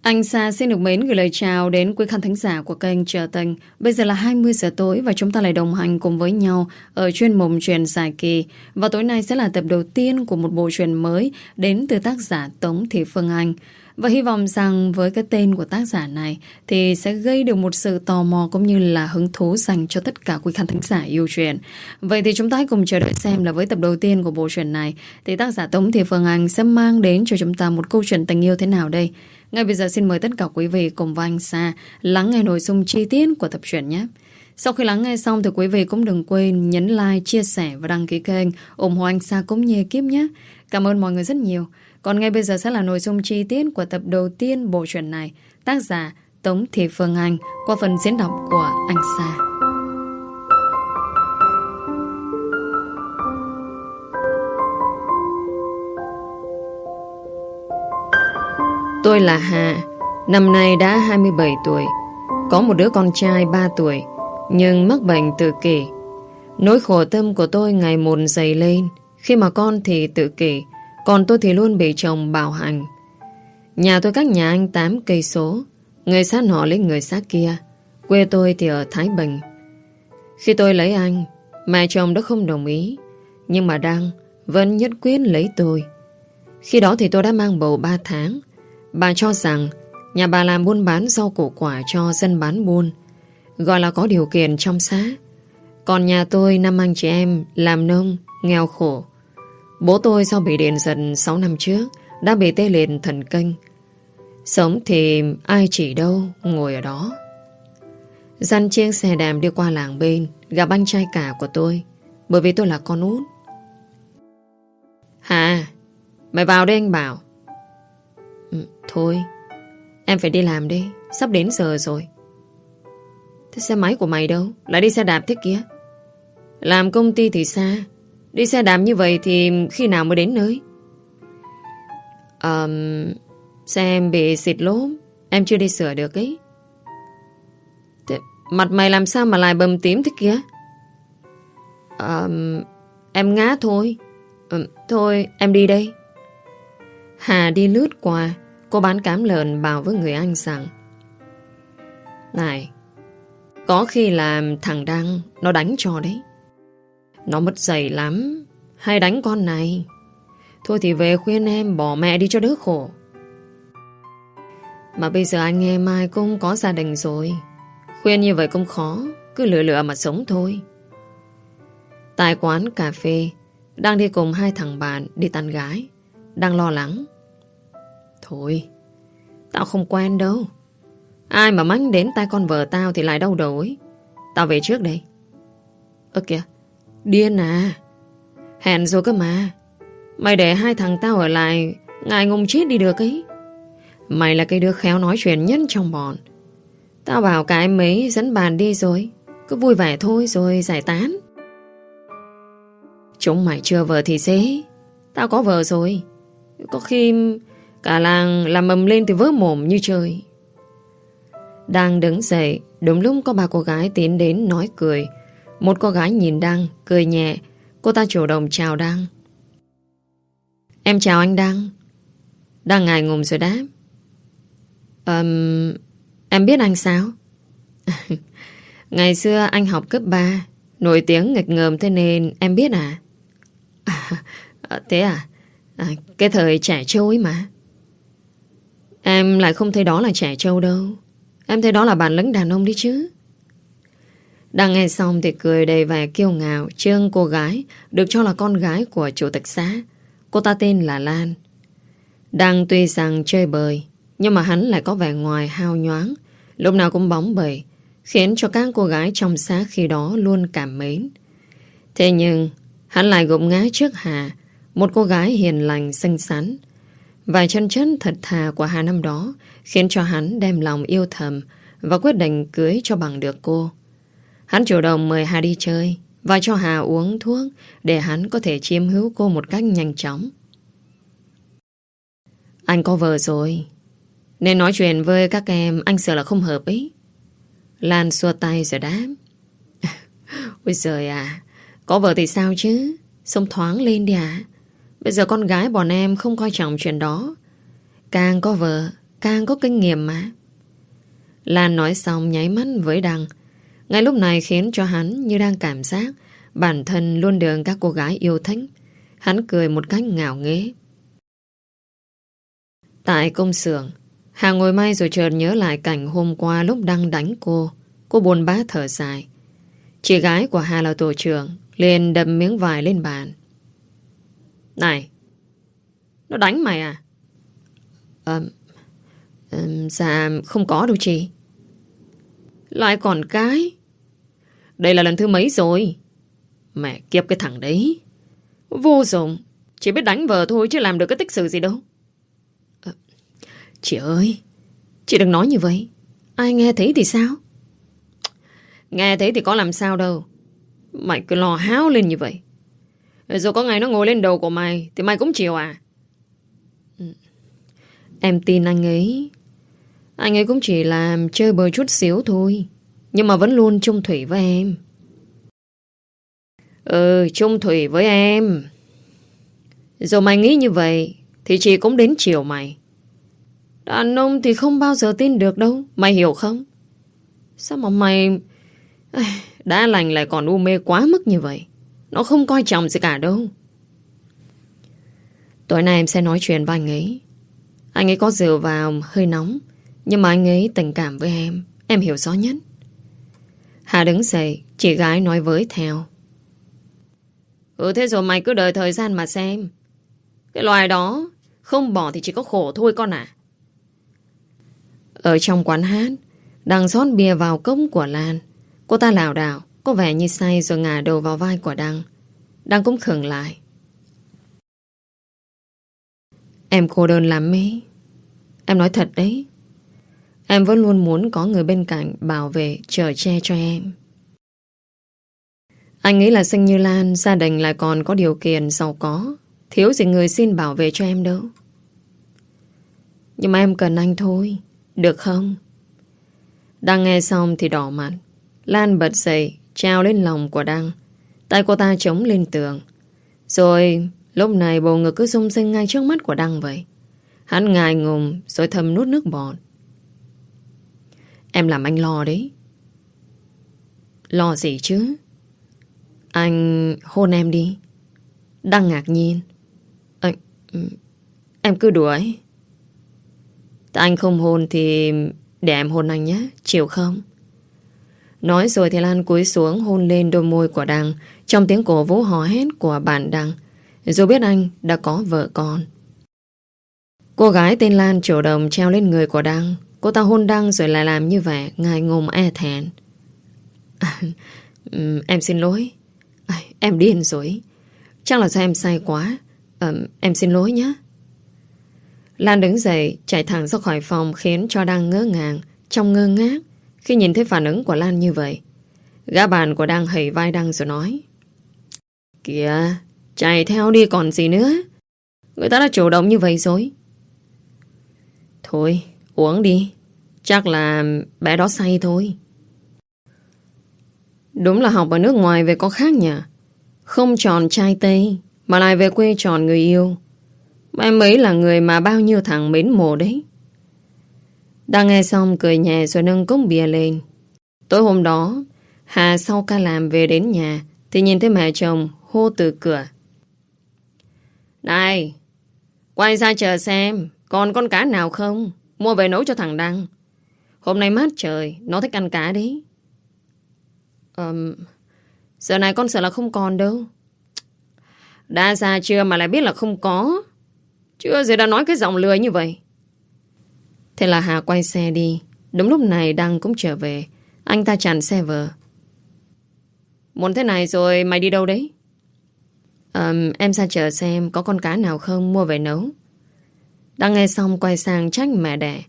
Anh Sa xin được mến gửi lời chào đến quý khán thính giả của kênh Trở Tình. Bây giờ là 20 giờ tối và chúng ta lại đồng hành cùng với nhau ở chuyên mục truyện dài kỳ. Và tối nay sẽ là tập đầu tiên của một bộ truyện mới đến từ tác giả Tống Thị Phương Anh. Và hy vọng rằng với cái tên của tác giả này thì sẽ gây được một sự tò mò cũng như là hứng thú dành cho tất cả quý khán thính giả yêu truyện. Vậy thì chúng ta hãy cùng chờ đợi xem là với tập đầu tiên của bộ truyện này thì tác giả Tống Thị Phương Anh sẽ mang đến cho chúng ta một câu chuyện tình yêu thế nào đây. Ngay bây giờ xin mời tất cả quý vị cùng với anh Sa lắng nghe nội dung chi tiết của tập truyện nhé. Sau khi lắng nghe xong thì quý vị cũng đừng quên nhấn like, chia sẻ và đăng ký kênh ủng hộ anh Sa cũng như ekip nhé. Cảm ơn mọi người rất nhiều. Còn ngay bây giờ sẽ là nội dung chi tiết của tập đầu tiên bộ truyện này. Tác giả Tống Thị Phương Anh qua phần diễn đọc của anh Sa. Tôi là Hà, năm nay đã 27 tuổi, có một đứa con trai 3 tuổi, nhưng mắc bệnh tự kỷ. Nỗi khổ tâm của tôi ngày một dày lên, khi mà con thì tự kỷ, còn tôi thì luôn bị chồng bạo hành. Nhà tôi cách nhà anh 8 cây số, người sát họ lấy người sát kia, quê tôi thì ở Thái Bình. Khi tôi lấy anh, mẹ chồng đã không đồng ý, nhưng mà Đăng vẫn nhất quyết lấy tôi. Khi đó thì tôi đã mang bầu 3 tháng. Bà cho rằng nhà bà làm buôn bán rau củ quả cho dân bán buôn, gọi là có điều kiện trong xã. Còn nhà tôi 5 anh chị em làm nông, nghèo khổ. Bố tôi sau bị điện giật 6 năm trước đã bị tê liệt thần kinh. Sống thì ai chỉ đâu ngồi ở đó. Dăn chiếc xe đạp đi qua làng bên, gặp anh trai cả của tôi, bởi vì tôi là con út. Hà, mày vào đây anh bảo. Thôi, em phải đi làm đi, sắp đến giờ rồi. Thế xe máy của mày đâu? Lại đi xe đạp thế kia. Làm công ty thì xa, đi xe đạp như vậy thì khi nào mới đến nơi? Xe em bị xịt lốp, em chưa đi sửa được ấy. Thế, mặt mày làm sao mà lại bầm tím thế kia? Em ngã thôi. Thôi em đi đây. Hà đi lướt qua. Cô bán cám lợn bảo với người anh rằng: này, có khi làm thằng Đăng nó đánh cho đấy. Nó mất dạy lắm, hay đánh con này. Thôi thì về khuyên em bỏ mẹ đi cho đỡ khổ. Mà bây giờ anh em ai cũng có gia đình rồi, khuyên như vậy cũng khó, cứ lựa lựa mà sống thôi. Tại quán cà phê, Đăng đi cùng 2 thằng bạn đi tán gái. Đang lo lắng: thôi, tao không quen đâu. Ai mà mánh đến tay con vợ tao thì lại đau đầu ấy. Tao về trước đây. Ơ kìa, điên à? Hẹn rồi cơ mà. Mày để 2 thằng tao ở lại, ngại ngùng chết đi được ấy. Mày là cái đứa khéo nói chuyện nhất trong bọn. Tao bảo cái mấy dẫn bàn đi rồi, cứ vui vẻ thôi rồi giải tán. Chúng mày chưa vợ thì dễ, tao có vợ rồi. Có khi cả làng làm mầm lên thì vỡ mồm như trời. Đang đứng dậy, đúng lúc có 3 cô gái tiến đến nói cười. Một cô gái nhìn Đăng, cười nhẹ. Cô ta chủ động chào Đăng. Em chào anh Đăng. Đăng ngại ngùng rồi đáp. Em biết anh sao? Ngày xưa anh học cấp 3, nổi tiếng nghịch ngợm thế nên em biết à? Thế à? Cái thời trẻ trâu ấy mà. Em lại không thấy đó là trẻ trâu đâu. Em thấy đó là bản lĩnh đàn ông đi chứ. Đang nghe xong thì cười đầy vẻ kiêu ngạo trước cô gái được cho là con gái của chủ tịch xã. Cô ta tên là Lan. Đang tuy rằng chơi bời, nhưng mà hắn lại có vẻ ngoài hao nhoáng, lúc nào cũng bóng bẩy, khiến cho các cô gái trong xã khi đó luôn cảm mến. Thế nhưng hắn lại gục ngã trước Hà, một cô gái hiền lành xinh xắn. Vài chân chất thật thà của Hà năm đó khiến cho hắn đem lòng yêu thầm và quyết định cưới cho bằng được cô. Hắn chủ động mời Hà đi chơi và cho Hà uống thuốc để hắn có thể chiếm hữu cô một cách nhanh chóng. Anh có vợ rồi, nên nói chuyện với các em anh sợ là không hợp ý. Lan xua tay rồi đáp. Ôi giời à, có vợ thì sao chứ, sống thoáng lên đi à. Bây giờ con gái bọn em không coi trọng chuyện đó. Càng có vợ càng có kinh nghiệm mà. Lan nói xong nháy mắt với Đăng. Ngay lúc này khiến cho hắn như đang cảm giác bản thân luôn được các cô gái yêu thích. Hắn cười một cách ngạo nghễ. Tại công xưởng, Hà ngồi may rồi chợt nhớ lại cảnh hôm qua lúc Đăng đánh cô. Cô buồn bã thở dài. Chị gái của Hà là tổ trưởng, liền đập miếng vải lên bàn. Này, nó đánh mày à? Dạ không có đâu chị. Lại còn cái. Đây là lần thứ mấy rồi? Mẹ kiếp cái thằng đấy. Vô dụng. Chỉ biết đánh vợ thôi chứ làm được cái tích sự gì đâu. Chị ơi, chị đừng nói như vậy. Ai nghe thấy thì sao? Nghe thấy thì có làm sao đâu. Mày cứ lo háo lên như vậy. Rồi có ngày nó ngồi lên đầu của mày thì mày cũng chịu à? Em tin anh ấy. Anh ấy cũng chỉ làm chơi bời chút xíu thôi, nhưng mà vẫn luôn chung thủy với em. Chung thủy với em. Rồi mày nghĩ như vậy thì chị cũng đến chiều mày. Đàn ông thì không bao giờ tin được đâu. Mày hiểu không? Sao mà mày đã lành lại còn u mê quá mức như vậy? Nó không coi trọng gì cả đâu. Tối nay em sẽ nói chuyện với anh ấy. Anh ấy có rượu vào hơi nóng, nhưng mà anh ấy tình cảm với em hiểu rõ nhất. Hà đứng dậy, chị gái nói với theo. Thế rồi mày cứ đợi thời gian mà xem. Cái loài đó không bỏ thì chỉ có khổ thôi con à. Ở trong quán hát, Đăng rót bia vào cốc của Lan. Cô ta lảo đảo, có vẻ như say rồi ngả đầu vào vai của Đăng. Đăng cũng khựng lại. Em cô đơn lắm ấy. Em nói thật đấy. Em vẫn luôn muốn có người bên cạnh bảo vệ, chở che cho em. Anh nghĩ là xinh như Lan, gia đình lại còn có điều kiện giàu có, thiếu gì người xin bảo vệ cho em đâu. Nhưng mà em cần anh thôi, được không? Đăng nghe xong thì đỏ mặt. Lan bật dậy, treo lên lòng của Đăng. Tay cô ta chống lên tường. Rồi lúc này bầu ngực cứ rung rinh ngay trước mắt của Đăng vậy. Hắn ngại ngùng rồi thầm nuốt nước bọt. Em làm anh lo đấy. Lo gì chứ? Anh hôn em đi. Đăng ngạc nhiên. Em cứ đùa ấy. Tại anh không hôn thì để em hôn anh nhé, chịu không? Nói rồi thì Lan cúi xuống hôn lên đôi môi của Đăng, trong tiếng cổ vũ hò hét của bạn Đăng, dù biết anh đã có vợ con. Cô gái tên Lan chủ động treo lên người của Đăng. Cô ta hôn Đăng rồi lại làm như vậy, ngại ngùng e thẹn. Em xin lỗi. Em điên rồi. Chắc là do em say quá. Em xin lỗi nhé. Lan đứng dậy chạy thẳng ra khỏi phòng, khiến cho Đăng ngỡ ngàng, trong ngơ ngác khi nhìn thấy phản ứng của Lan như vậy. Gã bạn của Đăng hẩy vai Đăng rồi nói. Kìa, chạy theo đi còn gì nữa. Người ta đã chủ động như vậy rồi. Thôi, uống đi. Chắc là bé đó say thôi. Đúng là học ở nước ngoài về có khác nhỉ. Không chọn trai Tây mà lại về quê chọn người yêu. Em ấy là người mà bao nhiêu thằng mến mộ đấy. Đang nghe xong cười nhẹ rồi nâng cốc bia lên. Tối hôm đó, Hà sau ca làm về đến nhà thì nhìn thấy mẹ chồng hô từ cửa. Này, quay ra chờ xem còn con cá nào không, mua về nấu cho thằng Đăng. Hôm nay mát trời, nó thích ăn cá đấy. Giờ này con sợ là không còn đâu. Đã ra chưa mà lại biết là không có. Chưa giờ đã nói cái giọng lười như vậy. Thế là Hà quay xe đi. Đúng lúc này Đăng cũng trở về. Anh ta chặn xe vợ. Muốn thế này rồi mày đi đâu đấy? Em ra chợ xem có con cá nào không, mua về nấu. Đăng nghe xong quay sang trách mẹ đẻ.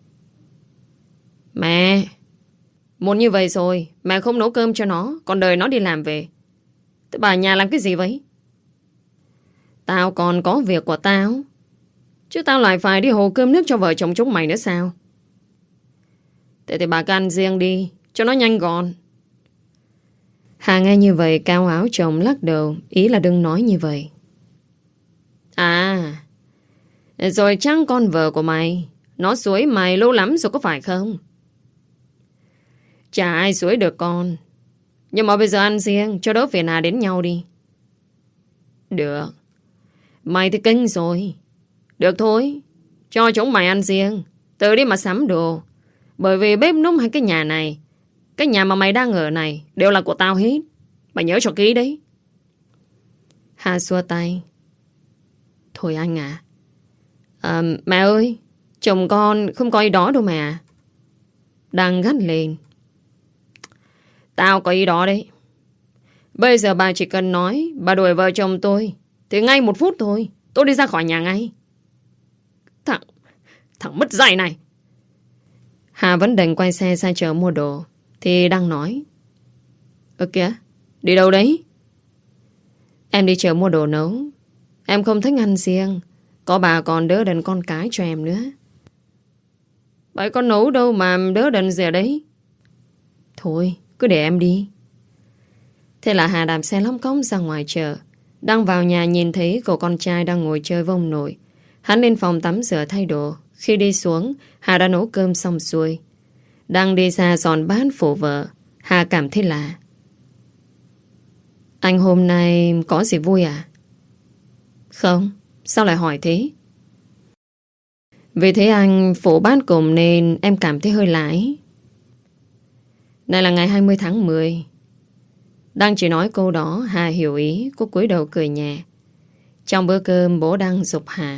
Mẹ, muốn như vậy rồi mẹ không nấu cơm cho nó, còn đợi nó đi làm về. Thế bà nhà làm cái gì vậy? Tao còn có việc của tao, chứ tao lại phải đi hồ cơm nước cho vợ chồng chúng mày nữa sao? Thế thì bà cứ ăn riêng đi, cho nó nhanh gọn. Hà nghe như vậy cao áo chồng lắc đầu, ý là đừng nói như vậy. À, rồi chắc con vợ của mày Nó xúi mày lâu lắm rồi có phải không? Chả ai xúi được con. Nhưng mà bây giờ ăn riêng cho đỡ phiền hà đến nhau đi. Được. Mày thì kinh rồi. Được thôi. Cho chúng mày ăn riêng. Tự đi mà sắm đồ. Bởi vì bếp núc hay cái nhà này, cái nhà mà mày đang ở này đều là của tao hết. Mày nhớ cho kỹ đấy. Hà xua tay. Thôi anh à. Mẹ ơi, chồng con không có ý đó đâu mà. Đang gắt lên. Tao có ý đó đấy. Bây giờ bà chỉ cần nói bà đuổi vợ chồng tôi thì ngay 1 phút thôi tôi đi ra khỏi nhà ngay. Thằng mất dạy này. Hà vẫn đành quay xe ra chợ mua đồ thì đang nói. Ơ kìa, đi đâu đấy? Em đi chợ mua đồ nấu. Em không thích ăn riêng. Có bà còn đỡ đần con cái cho em nữa. Vậy con nấu đâu mà đỡ đần gì ở đấy? Thôi, cứ để em đi. Thế là Hà đạp xe lóng cóng ra ngoài chợ. Đang vào nhà nhìn thấy cậu con trai đang ngồi chơi với ông nội. Hắn lên phòng tắm rửa thay đồ. Khi đi xuống, Hà đã nấu cơm xong xuôi. Đang đi ra dọn bát phụ vợ, Hà cảm thấy lạ. Anh hôm nay có gì vui à? Không, sao lại hỏi thế? Vì thế anh phụ bát cùng nên em cảm thấy hơi lạ ấy. Này là ngày 20 tháng 10. Đang chỉ nói câu đó, Hà hiểu ý, cô cúi đầu cười nhẹ. Trong bữa cơm bố đang giục Hà.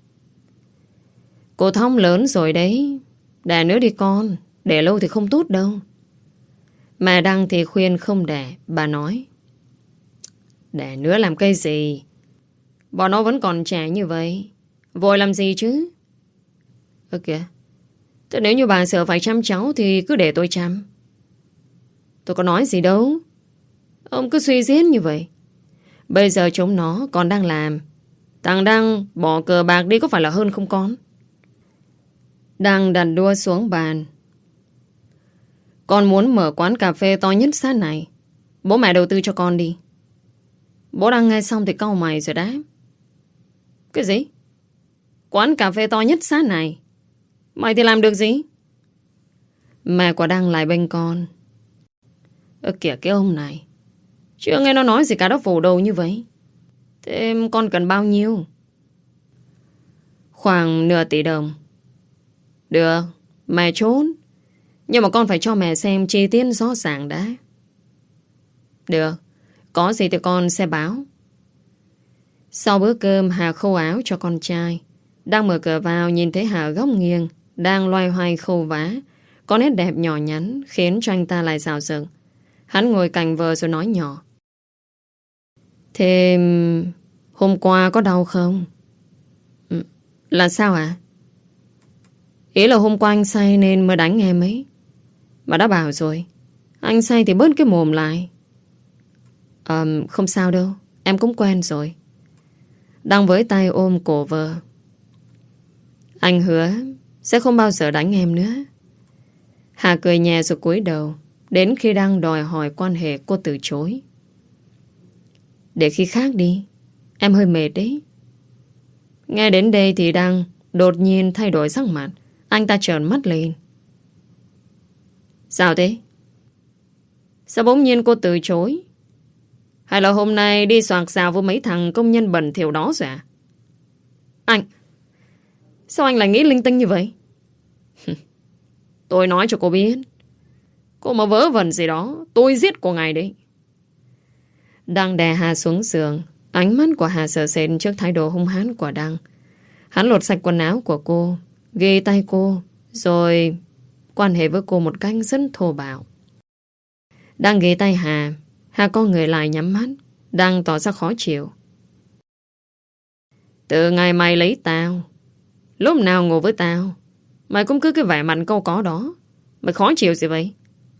Cô Thông lớn rồi đấy. Đẻ nữa đi con. Để lâu thì không tốt đâu. Mẹ Đăng thì khuyên không đẻ. Bà nói. Đẻ nữa làm cái gì? Bọn nó vẫn còn trẻ như vậy. Vội làm gì chứ? Ơ kìa. Thế nếu như bà sợ phải chăm cháu thì cứ để tôi chăm. Tôi có nói gì đâu. Ông cứ suy diễn như vậy. Bây giờ chúng nó còn đang làm. Thằng Đăng bỏ cờ bạc đi có phải là hơn không con? Đăng đặt đua xuống bàn. Con muốn mở quán cà phê to nhất xã này. Bố mẹ đầu tư cho con đi. Bố Đăng nghe xong thì cau mày rồi đáp. Cái gì? Quán cà phê to nhất xã này? Mày thì làm được gì? Mẹ của Đăng lại bênh con. Kìa cái ông này. Chưa nghe nó nói gì cả, đó phủ đầu như vậy. Thế con cần bao nhiêu? Khoảng nửa tỷ đồng. Được, mẹ trốn. Nhưng mà con phải cho mẹ xem chi tiết rõ ràng đã. Được, có gì thì con sẽ báo. Sau bữa cơm Hà khâu áo cho con trai. Đang mở cửa vào nhìn thấy Hà góc nghiêng đang loay hoay khâu vá. Có nét đẹp nhỏ nhắn khiến cho anh ta lại rào rực. Hắn ngồi cạnh vợ rồi nói nhỏ. Thế hôm qua có đau không? Là sao ạ? Ý là hôm qua anh say nên mới đánh em ấy. Mà đã bảo rồi, anh say thì bớt cái mồm lại. Không sao đâu, em cũng quen rồi. Đang với tay ôm cổ vợ. Anh hứa sẽ không bao giờ đánh em nữa. Hà cười nhẹ rồi cúi đầu. Đến khi đang đòi hỏi quan hệ, cô từ chối. Để khi khác đi, em hơi mệt đấy. Nghe đến đây thì Đăng đột nhiên thay đổi sắc mặt. Anh ta trợn mắt lên. Sao thế? Sao bỗng nhiên cô từ chối? Hay là hôm nay đi soạc xào với mấy thằng công nhân bẩn thỉu đó rồi à? Anh, sao anh lại nghĩ linh tinh như vậy? Tôi nói cho cô biết, cô mà vớ vẩn gì đó tôi giết cô ngay đấy. Đăng đè Hà xuống giường. Ánh mắt của Hà sợ sệt trước thái độ hung hãn của Đăng. Hắn lột sạch quần áo của cô, ghê tay cô, rồi quan hệ với cô một cách rất thô bạo. Đăng ghê tay Hà. Hà con người lại nhắm mắt. Đăng tỏ ra khó chịu. Từ ngày mày lấy tao, lúc nào ngủ với tao, mày cũng cứ cái vẻ mặt câu có đó. Mày khó chịu gì vậy?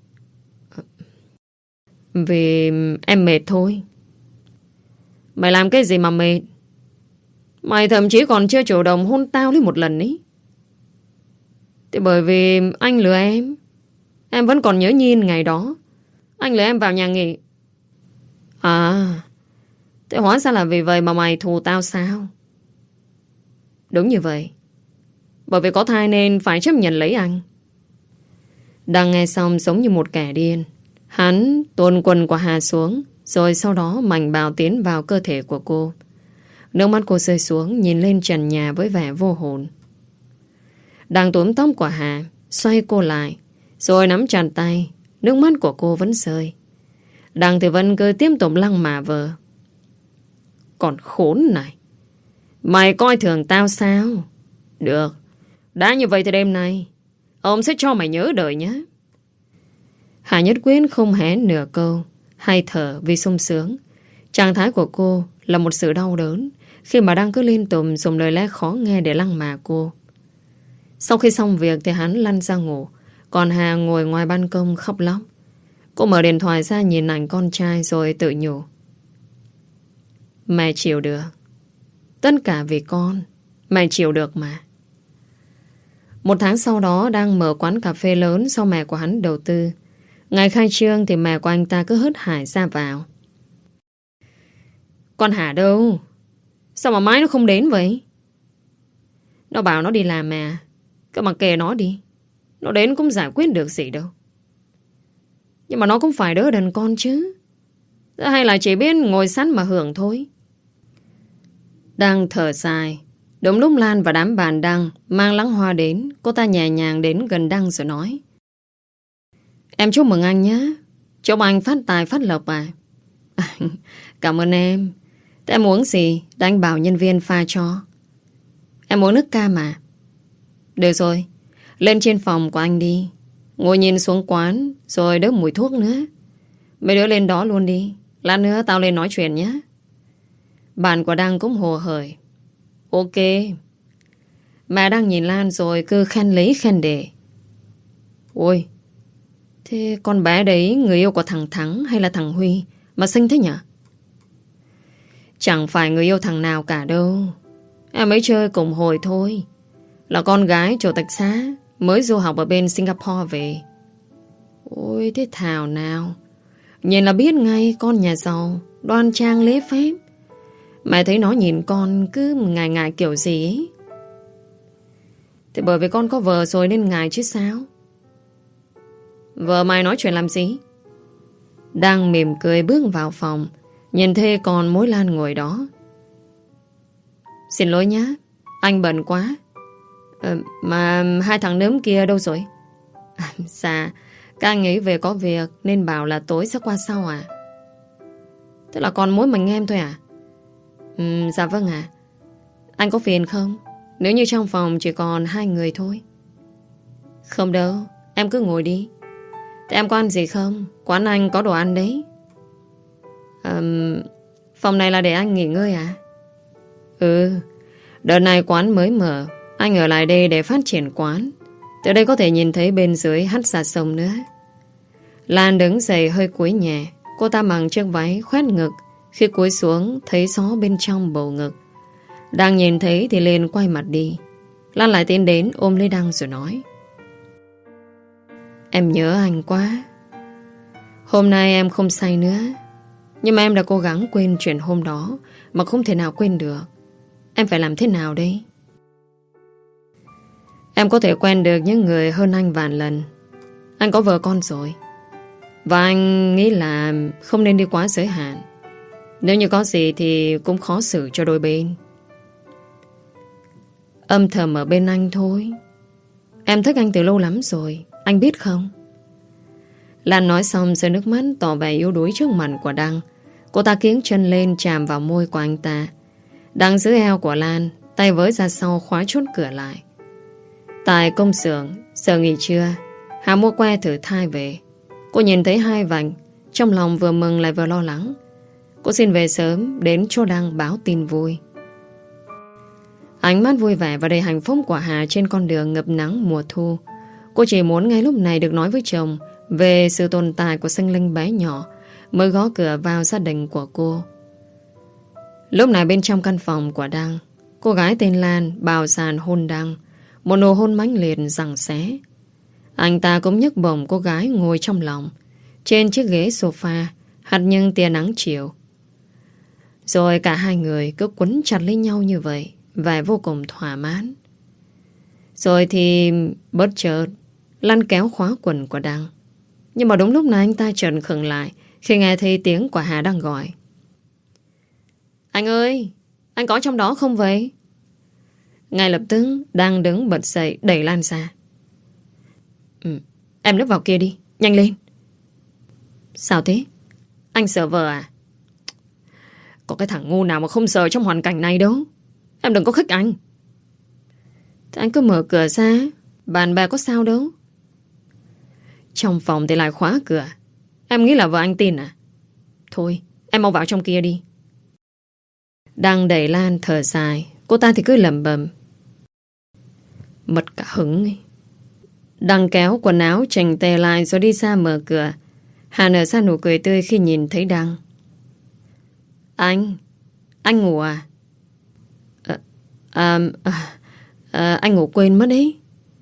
Vì em mệt thôi. Mày làm cái gì mà mệt? Mày thậm chí còn chưa chủ động hôn tao lấy một lần ý. Thì bởi vì anh lừa em. Em vẫn còn nhớ nhìn ngày đó anh lừa em vào nhà nghỉ. À, thế hóa ra là vì vậy mà mày thù tao sao? Đúng như vậy. Bởi vì có thai nên phải chấp nhận lấy anh. Đang nghe xong giống như một kẻ điên. Hắn tuôn quần của Hà xuống, rồi sau đó mạnh bạo tiến vào cơ thể của cô. Nước mắt cô rơi xuống, nhìn lên trần nhà với vẻ vô hồn. Đang túm tóc của Hà, xoay cô lại, rồi nắm chặt tay. Nước mắt của cô vẫn rơi. Đằng thì vẫn cứ tiếp tục lăng mạ vợ. Còn khốn này, mày coi thường tao sao? Được, đã như vậy thì đêm nay ông sẽ cho mày nhớ đời nhé. Hà nhất quyết không hé nửa câu hay thở vì sung sướng. Trạng thái của cô là một sự đau đớn khi mà đang cứ liên tục dùng lời lẽ khó nghe để lăng mạ cô. Sau khi xong việc thì hắn lăn ra ngủ, còn Hà ngồi ngoài ban công khóc lóc. Cô mở điện thoại ra nhìn ảnh con trai rồi tự nhủ. Mẹ chịu được. Tất cả vì con. Mẹ chịu được mà. Một tháng sau đó đang mở quán cà phê lớn do mẹ của hắn đầu tư. Ngày khai trương thì mẹ của anh ta cứ hớt hải ra vào. Con Hà đâu? Sao mà mãi nó không đến vậy? Nó bảo nó đi làm mà. Cứ mặc kệ nó đi. Nó đến cũng giải quyết được gì đâu. Nhưng mà nó cũng phải đỡ đần con chứ. Hay là chỉ biết ngồi sẵn mà hưởng thôi. Đang thở dài. Đúng lúc Lan và đám bạn Đăng mang lẵng hoa đến, cô ta nhẹ nhàng đến gần Đăng rồi nói. Em chúc mừng anh nhé. Chúc anh phát tài phát lộc à. Cảm ơn em. Thế em uống gì? Để anh bảo nhân viên pha cho. Em uống nước cam mà. Được rồi, lên trên phòng của anh đi. Ngồi nhìn xuống quán, rồi đớp mùi thuốc nữa. Mấy đứa lên đó luôn đi. Lát nữa tao lên nói chuyện nhé. Bạn của Đăng cũng hồ hởi. Ok. Mẹ đang nhìn Lan rồi cứ khen lấy khen để. Ôi, thế con bé đấy người yêu của thằng Thắng hay là thằng Huy mà xinh thế nhỉ? Chẳng phải người yêu thằng nào cả đâu. Em ấy chơi cùng hồi thôi. Là con gái chủ tịch xã mới du học ở bên Singapore về. Ôi thế thảo nào. Nhìn là biết ngay con nhà giàu, đoan trang lễ phép. Mẹ thấy nó nhìn con cứ ngại ngại kiểu gì ấy. Thì bởi vì con có vợ rồi nên ngại chứ sao. Vợ mày nói chuyện làm gì? Đang mỉm cười bước vào phòng, nhìn thấy con mối Lan ngồi đó. Xin lỗi nhá, anh bận quá. Mà hai thằng nớm kia đâu rồi? Dạ, các anh ấy về có việc nên bảo là tối sẽ qua sau à? Thế là còn mỗi mình em thôi à? Dạ vâng ạ. Anh có phiền không? Nếu như trong phòng chỉ còn hai người thôi. Không đâu, em cứ ngồi đi. Thế em có ăn gì không? Quán anh có đồ ăn đấy. Phòng này là để anh nghỉ ngơi à? Ừ, đợt này quán mới mở. Anh ở lại đây để phát triển quán. Từ đây có thể nhìn thấy bên dưới hắt ra sông nữa. Lan đứng dậy hơi cúi nhẹ. Cô ta mặc chiếc váy khoét ngực. Khi cúi xuống thấy gió bên trong bầu ngực. Đang nhìn thấy thì liền quay mặt đi. Lan lại tiến đến ôm lấy Đăng rồi nói. Em nhớ anh quá. Hôm nay em không say nữa. Nhưng mà em đã cố gắng quên chuyện hôm đó mà không thể nào quên được. Em phải làm thế nào đây? Em có thể quen được những người hơn anh vạn lần. Anh có vợ con rồi. Và anh nghĩ là không nên đi quá giới hạn. Nếu như có gì thì cũng khó xử cho đôi bên. Âm thầm ở bên anh thôi. Em thích anh từ lâu lắm rồi. Anh biết không? Lan nói xong rơi nước mắt tỏ vẻ yếu đuối trước mặt của Đăng. Cô ta kiếng chân lên chạm vào môi của anh ta. Đăng giữ eo của Lan, tay với ra sau khóa chốt cửa lại. Tại công xưởng, giờ nghỉ trưa, Hà mua que thử thai về. Cô nhìn thấy hai vành, trong lòng vừa mừng lại vừa lo lắng. Cô xin về sớm đến chỗ Đăng báo tin vui. Ánh mắt vui vẻ và đầy hạnh phúc của Hà trên con đường ngập nắng mùa thu. Cô chỉ muốn ngay lúc này được nói với chồng về sự tồn tại của sinh linh bé nhỏ mới gõ cửa vào gia đình của cô. Lúc này bên trong căn phòng của Đăng, cô gái tên Lan bào sàn hôn Đăng, một nụ hôn mãnh liệt giằng xé. Anh ta cũng nhấc bổng cô gái ngồi trong lòng trên chiếc ghế sofa hắt những tia nắng chiều. Rồi cả hai người cứ quấn chặt lấy nhau như vậy, vẻ vô cùng thỏa mãn. Rồi thì bất chợt Lan kéo khóa quần của Đăng. Nhưng mà đúng lúc này anh ta chợt khựng lại khi nghe thấy tiếng của Hà đang gọi. Anh ơi, anh có trong đó không vậy? Ngay lập tức Đăng đứng bật dậy đẩy Lan ra. Em núp vào kia đi, nhanh lên. Sao thế? Anh sợ vợ à? Có cái thằng ngu nào mà không sợ trong hoàn cảnh này đâu. Em đừng có khích anh. Thế anh cứ mở cửa ra, bạn bè có sao đâu. Trong phòng thì lại khóa cửa. Em nghĩ là vợ anh tin à? Thôi, em mau vào trong kia đi. Đang đẩy Lan thở dài. Cô ta thì cứ lẩm bẩm. Mất cả hứng ấy. Đang kéo quần áo chỉnh tề lại rồi đi ra mở cửa. Hà nở ra nụ cười tươi khi nhìn thấy Đăng. Anh ngủ à? Anh ngủ quên mất đấy.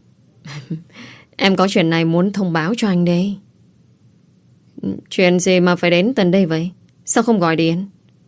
Em có chuyện này muốn thông báo cho anh đây. Chuyện gì mà phải đến tận đây vậy? Sao không gọi điện?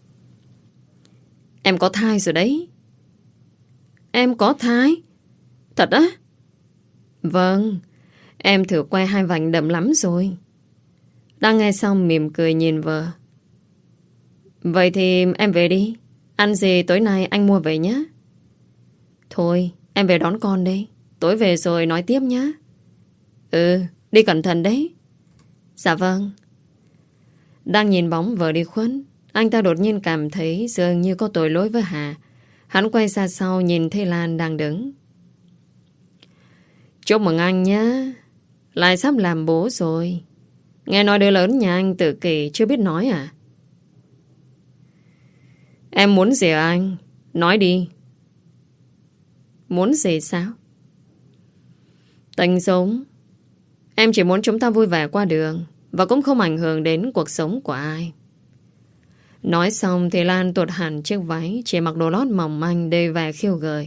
Em có thai rồi đấy. Em có thai? Thật á? Vâng. Em thử que 2 vành đậm lắm rồi. Đang nghe xong mỉm cười nhìn vợ. Vậy thì em về đi. Ăn gì tối nay anh mua về nhé. Thôi em về đón con đây. Tối về rồi nói tiếp nhé. Đi cẩn thận đấy. Dạ vâng. Đang nhìn bóng vợ đi khuất, anh ta đột nhiên cảm thấy dường như có tội lỗi với Hà. Hắn quay ra sau nhìn thấy Lan đang đứng. Chúc mừng anh nhé. Lại sắp làm bố rồi. Nghe nói đứa lớn nhà anh tự kỷ chưa biết nói à? Em muốn gì à anh? Nói đi. Muốn gì sao? Tình sống. Em chỉ muốn chúng ta vui vẻ qua đường và cũng không ảnh hưởng đến cuộc sống của ai. Nói xong thì Lan tuột hẳn chiếc váy, chỉ mặc đồ lót mỏng manh đầy vẻ khiêu gợi.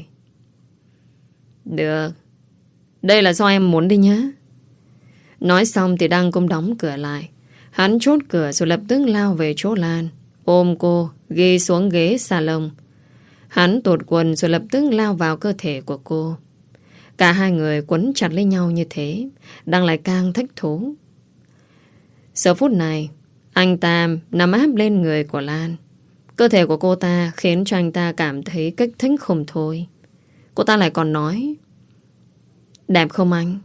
Được. Đây là do em muốn đi nhé. Nói xong thì Đăng cũng đóng cửa lại. Hắn chốt cửa rồi lập tức lao về chỗ Lan, ôm cô, ghi xuống ghế salon. Hắn tuột quần rồi lập tức lao vào cơ thể của cô. Cả hai người quấn chặt lấy nhau như thế, Đăng lại càng thích thú. Giờ phút này, anh ta nằm áp lên người của Lan. Cơ thể của cô ta khiến cho anh ta cảm thấy kích thích không thôi. Cô ta lại còn nói. Đẹp không anh?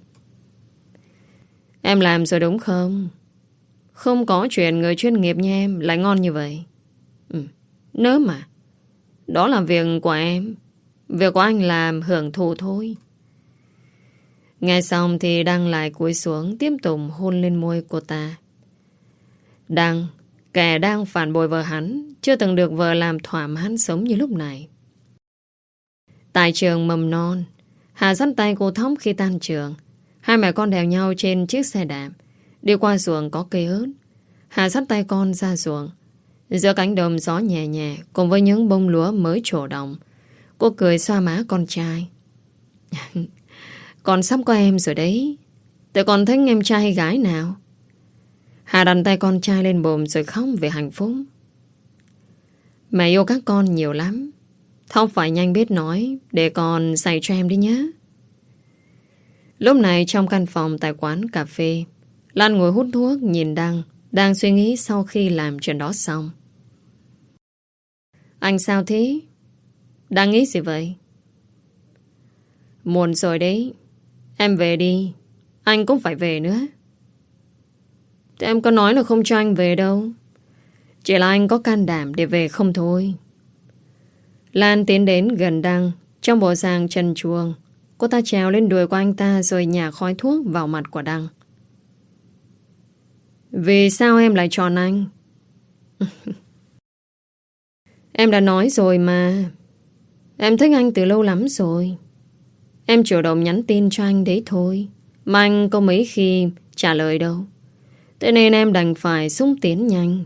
Em làm rồi đúng không? Không có chuyện người chuyên nghiệp như em lại ngon như vậy. Nớ mà. Đó là việc của em. Việc của anh làm hưởng thụ thôi. Nghe xong thì Đăng lại cúi xuống tiếp tục hôn lên môi cô ta. Đăng, kẻ đang phản bội vợ hắn, chưa từng được vợ làm thỏa mãn sống như lúc này. Tại trường mầm non, Hà dắt tay cô Thóc khi tan trường. Hai mẹ con đèo nhau trên chiếc xe đạp. Đi qua ruộng có cây ớt. Hà dắt tay con ra ruộng. Giữa cánh đồng gió nhẹ nhẹ cùng với những bông lúa mới trổ đồng, cô cười xoa má con trai. Con sắp có em rồi đấy. Tụi con thích em trai hay gái nào? Hà đặt tay con trai lên bụng rồi khóc về hạnh phúc. Mẹ yêu các con nhiều lắm. Thóc phải nhanh biết nói để con dạy cho em đi nhé. Lúc này trong căn phòng tại quán cà phê, Lan ngồi hút thuốc nhìn Đăng, đang suy nghĩ sau khi làm chuyện đó xong. Anh sao thế? Đang nghĩ gì vậy? Muộn rồi đấy. Em về đi. Anh cũng phải về nữa. Thế em có nói là không cho anh về đâu. Chỉ là anh có can đảm để về không thôi. Lan tiến đến gần Đăng trong bộ dạng trần truồng. Cô ta trèo lên đùi của anh ta rồi nhả khói thuốc vào mặt của Đăng. Vì sao em lại chọn anh? Em đã nói rồi mà. Em thích anh từ lâu lắm rồi. Em chủ động nhắn tin cho anh đấy thôi, mà anh có mấy khi trả lời đâu. Thế nên em đành phải xúc tiến nhanh.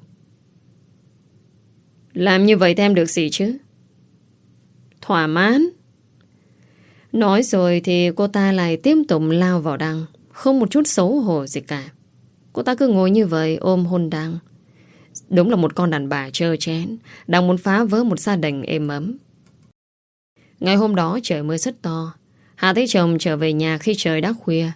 Làm như vậy thì em được gì chứ? Thỏa mãn. Nói rồi thì cô ta lại tiếp tục lao vào Đăng, không một chút xấu hổ gì cả. Cô ta cứ ngồi như vậy ôm hôn Đăng. Đúng là một con đàn bà trơ trẽn, đang muốn phá vỡ một gia đình êm ấm. Ngày hôm đó trời mưa rất to. Hà thấy chồng trở về nhà khi trời đã khuya.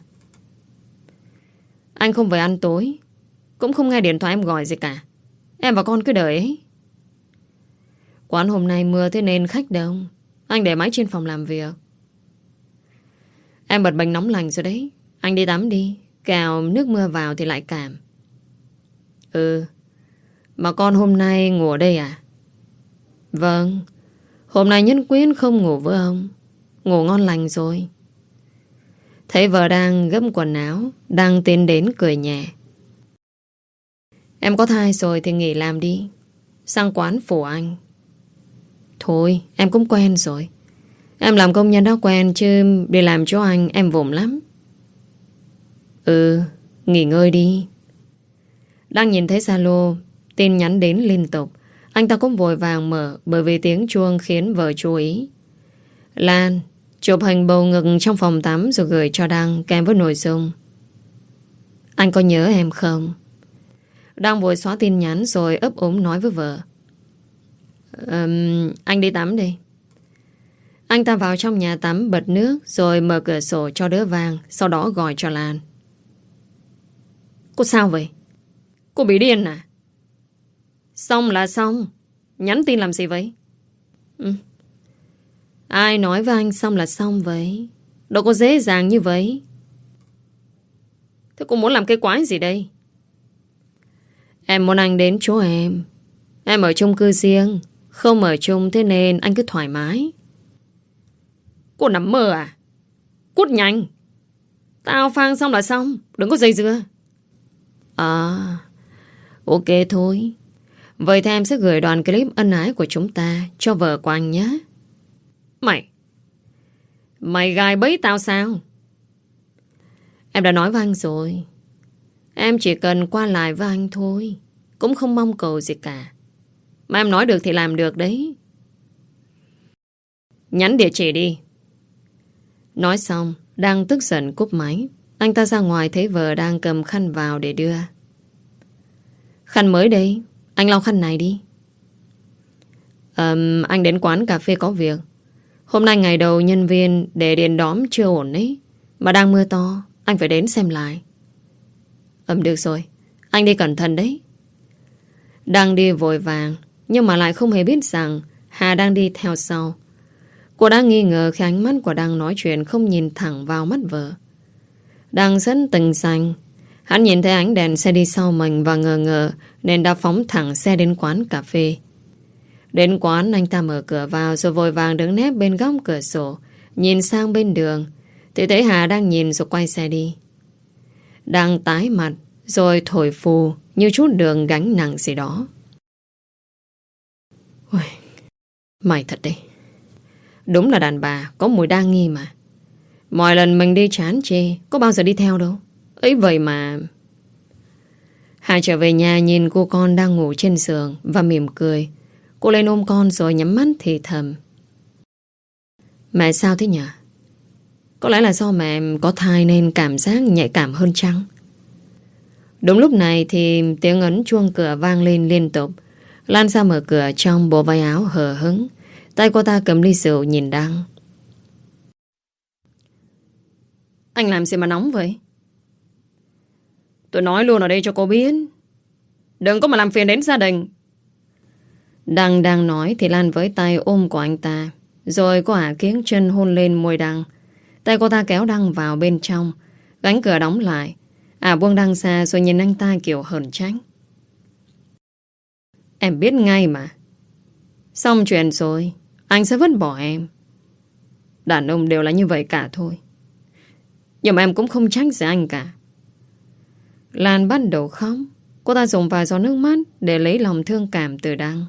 Anh không về ăn tối, cũng không nghe điện thoại em gọi gì cả. Em và con cứ đợi ấy. Quán hôm nay mưa thế nên khách đông. Anh để máy trên phòng làm việc. Em bật bệnh nóng lành rồi đấy. Anh đi tắm đi, kẻo nước mưa vào thì lại cảm. Ừ. Mà con hôm nay ngủ ở đây à? Vâng. Hôm nay Nhân Quyến không ngủ với ông. Ngủ ngon lành rồi. Thấy vợ đang gấp quần áo, đang tiến đến cười nhẹ. Em có thai rồi thì nghỉ làm đi, sang quán phụ anh. Thôi em cũng quen rồi. Em làm công nhân đó quen, chứ đi làm chỗ anh em vụng lắm. Ừ, nghỉ ngơi đi. Đang nhìn thấy Zalo, tin nhắn đến liên tục. Anh ta cũng vội vàng mở, bởi vì tiếng chuông khiến vợ chú ý. Lan chụp hình bầu ngực trong phòng tắm rồi gửi cho Đăng kèm với nội dung: anh có nhớ em không? Đăng vội xóa tin nhắn rồi ấp úng nói với vợ: anh đi tắm đi. Anh ta vào trong nhà tắm bật nước rồi mở cửa sổ cho đỡ vang, sau đó gọi cho Lan. Cô sao vậy? Cô bị điên à? Xong là xong. Nhắn tin làm gì vậy? Ai nói với anh xong là xong vậy? Đâu có dễ dàng như vậy. Thế cô muốn làm cái quái gì đây? Em muốn anh đến chỗ em. Em ở chung cư riêng, không ở chung, thế nên anh cứ thoải mái. Cô nằm mơ à? Cút nhanh. Tao phang xong là xong, đừng có dây dưa. Ok thôi. Vậy thì em sẽ gửi đoạn clip ân ái của chúng ta cho vợ của anh nhé. Mày gài bẫy tao sao? Em đã nói với anh rồi. Em chỉ cần qua lại với anh thôi, cũng không mong cầu gì cả. Mà em nói được thì làm được đấy. Nhắn địa chỉ đi. Nói xong, đang tức giận cúp máy. Anh ta ra ngoài thấy vợ đang cầm khăn vào để đưa. Khăn mới đây, anh lau khăn này đi. Anh đến quán cà phê có việc. Hôm nay ngày đầu nhân viên để điện đóm chưa ổn ấy, mà đang mưa to, anh phải đến xem lại. Được rồi, anh đi cẩn thận đấy. Đang đi vội vàng, nhưng mà lại không hề biết rằng Hà đang đi theo sau. Cô đã nghi ngờ khi ánh mắt của Đăng nói chuyện không nhìn thẳng vào mắt vợ. Đăng rất tỉnh xanh. Hắn nhìn thấy ánh đèn xe đi sau mình và ngờ ngờ nên đã phóng thẳng xe đến quán cà phê. Đến quán, anh ta mở cửa vào rồi vội vàng đứng nép bên góc cửa sổ, nhìn sang bên đường thì thấy Hà đang nhìn rồi quay xe đi. Đang tái mặt rồi thổi phù như chút đường gánh nặng gì đó. Ôi, mày thật đấy. Đúng là đàn bà có mùi đa nghi mà. Mọi lần mình đi chán chê, có bao giờ đi theo đâu. Ấy vậy mà. Hà trở về nhà nhìn cô con đang ngủ trên giường và mỉm cười. Cô lên ôm con rồi nhắm mắt thì thầm: mẹ sao thế nhỉ? Có lẽ là do mẹ có thai nên cảm giác nhạy cảm hơn chăng? Đúng lúc này thì tiếng ấn chuông cửa vang lên liên tục. Lan ra mở cửa trong bộ váy áo hở hững. Tay cô ta cầm ly rượu nhìn Đăng. Anh làm gì mà nóng vậy? Tôi nói luôn ở đây cho cô biết, đừng có mà làm phiền đến gia đình. Đăng đang nói thì Lan với tay ôm của anh ta, rồi cô ả kiếng chân hôn lên môi Đăng. Tay cô ta kéo Đăng vào bên trong. Cánh cửa đóng lại. Ả buông Đăng ra rồi nhìn anh ta kiểu hờn trách. Em biết ngay mà. Xong chuyện rồi, anh sẽ vứt bỏ em. Đàn ông đều là như vậy cả thôi. Nhưng mà em cũng không trách gì anh cả. Lan bắt đầu khóc. Cô ta dùng vài giọt nước mắt để lấy lòng thương cảm từ Đăng.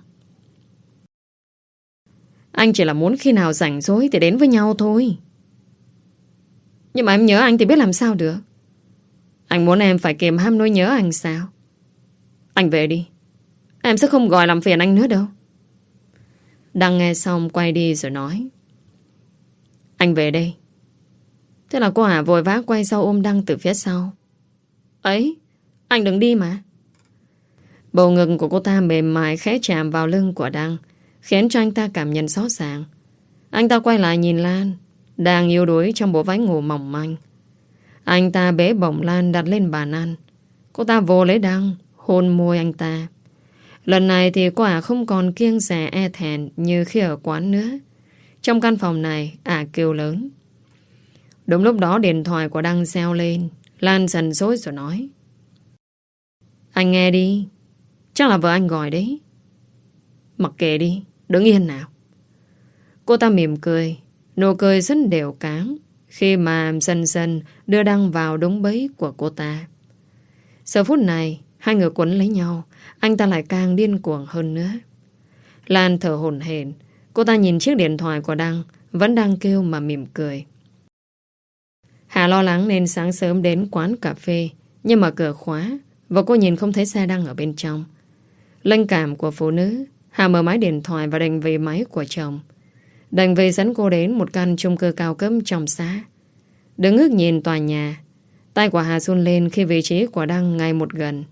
Anh chỉ là muốn khi nào rảnh rỗi thì đến với nhau thôi. Nhưng mà em nhớ anh thì biết làm sao được. Anh muốn em phải kiềm hãm nỗi nhớ anh sao? Anh về đi. Em sẽ không gọi làm phiền anh nữa đâu. Đăng nghe xong quay đi rồi nói: anh về đây. Thế là cô Hà vội vã quay sau ôm Đăng từ phía sau. Ấy, anh đừng đi mà. Bầu ngực của cô ta mềm mại khẽ chạm vào lưng của Đăng, khiến cho anh ta cảm nhận rõ ràng. Anh ta quay lại nhìn Lan. đang yếu đuối trong bộ váy ngủ mỏng manh. Anh ta bế bổng Lan đặt lên bàn ăn. Cô ta vô lấy Đăng, hôn môi anh ta. Lần này thì quả không còn kiêng dè e thẹn như khi ở quán nữa. Trong căn phòng này, kêu lớn. Đúng lúc đó điện thoại của Đăng reo lên. Lan dần dối rồi nói: Anh nghe đi, chắc là vợ anh gọi đấy. Mặc kệ đi, đứng yên nào. Cô ta mỉm cười, nụ cười rất đều cáng khi mà dần dần đưa Đăng vào đống bẫy của cô ta. Giờ phút này, hai người quấn lấy nhau, anh ta lại càng điên cuồng hơn nữa. Lan thở hổn hển, cô ta nhìn chiếc điện thoại của Đăng, vẫn đang kêu mà mỉm cười. Hà lo lắng nên sáng sớm đến quán cà phê, nhưng mà cửa khóa và cô nhìn không thấy xe Đăng ở bên trong. Linh cảm của phụ nữ, Hà mở máy điện thoại và định về máy của chồng. Đành về dẫn cô đến một căn chung cư cao cấp trong xã. Đứng ngước nhìn tòa nhà, tay của Hà run lên khi vị trí của Đăng ngày một gần.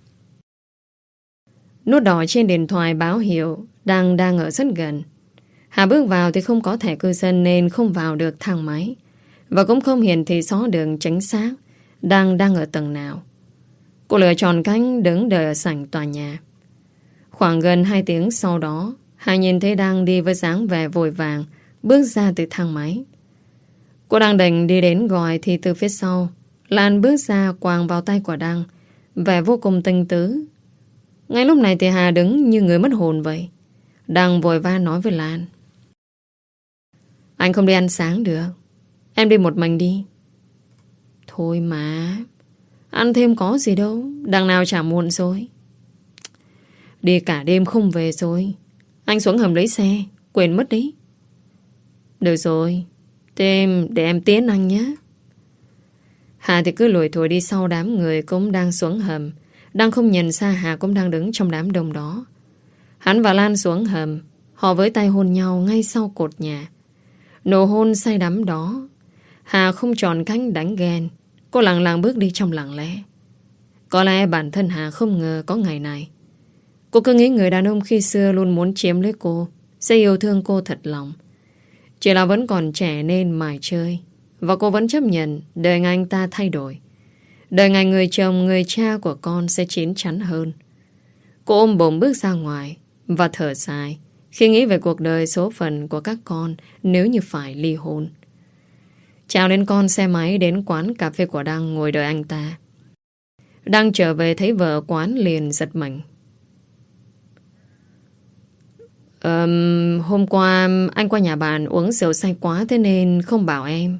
Nút đỏ trên điện thoại báo hiệu Đăng đang ở rất gần. Hà bước vào thì không có thẻ cư dân nên không vào được thang máy, và cũng không hiển thị rõ đường chính xác Đăng đang ở tầng nào. Cô lựa chọn cách đứng đợi ở sảnh tòa nhà. Khoảng gần 2 tiếng sau đó, Hà nhìn thấy Đăng đi với dáng vẻ vội vàng bước ra từ thang máy. Cô đang định đi đến gọi thì từ phía sau Lan bước ra quàng vào tay của Đăng, vẻ vô cùng tinh tứ. Ngay lúc này thì Hà đứng như người mất hồn vậy. Đăng vội vã nói với Lan: Anh không đi ăn sáng được, em đi một mình đi. Thôi mà, ăn thêm có gì đâu, đằng nào chả muộn rồi. Đi cả đêm không về rồi, anh xuống hầm lấy xe, quên mất đấy. Được rồi, thế để em tiến anh nhé. Hà thì cứ lủi thủi đi sau đám người cũng đang xuống hầm. Đang không nhận ra Hà cũng đang đứng trong đám đông đó. Hắn và Lan xuống hầm, họ với tay hôn nhau ngay sau cột nhà. Nụ hôn say đắm đó, Hà không chọn cách đánh ghen. Cô lặng lặng bước đi trong lặng lẽ. Có lẽ bản thân Hà không ngờ có ngày này. Cô cứ nghĩ người đàn ông khi xưa luôn muốn chiếm lấy cô, sẽ yêu thương cô thật lòng. Chỉ là vẫn còn trẻ nên mải chơi, và cô vẫn chấp nhận đời anh ta thay đổi. Đời ngày người chồng, người cha của con sẽ chín chắn hơn. Cô ôm bụng bước ra ngoài và thở dài khi nghĩ về cuộc đời số phận của các con nếu như phải ly hôn. Chào lên con xe máy đến quán cà phê của Đăng ngồi đợi anh ta. Đăng trở về thấy vợ ở quán liền giật mình. Hôm qua anh qua nhà bạn uống rượu say quá, thế nên không bảo em.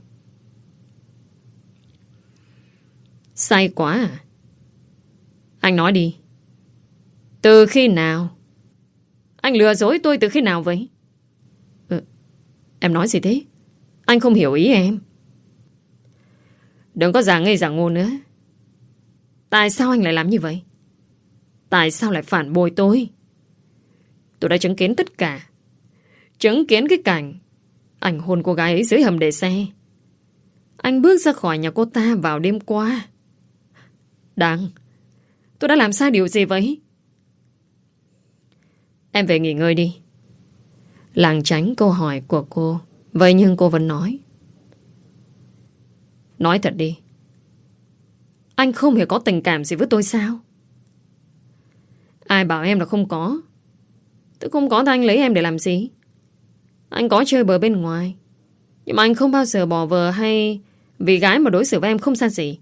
Say quá à? Anh nói đi. Từ khi nào? Anh lừa dối tôi từ khi nào vậy? Em nói gì thế? Anh không hiểu ý em. Đừng có giả ngây giả ngô nữa. Tại sao anh lại làm như vậy? Tại sao lại phản bội tôi? Tôi đã chứng kiến tất cả. Chứng kiến cái cảnh anh hôn cô gái ấy dưới hầm để xe. Anh bước ra khỏi nhà cô ta vào đêm qua. Đăng, tôi đã làm sai điều gì vậy? Em về nghỉ ngơi đi. Lảng tránh câu hỏi của cô. Vậy nhưng cô vẫn nói. Nói thật đi. Anh không hề có tình cảm gì với tôi sao? Ai bảo em là không có? Tôi không có thì anh lấy em để làm gì? Anh có chơi bời bên ngoài, nhưng mà anh không bao giờ bỏ vợ hay vì gái mà đối xử với em không xa gì.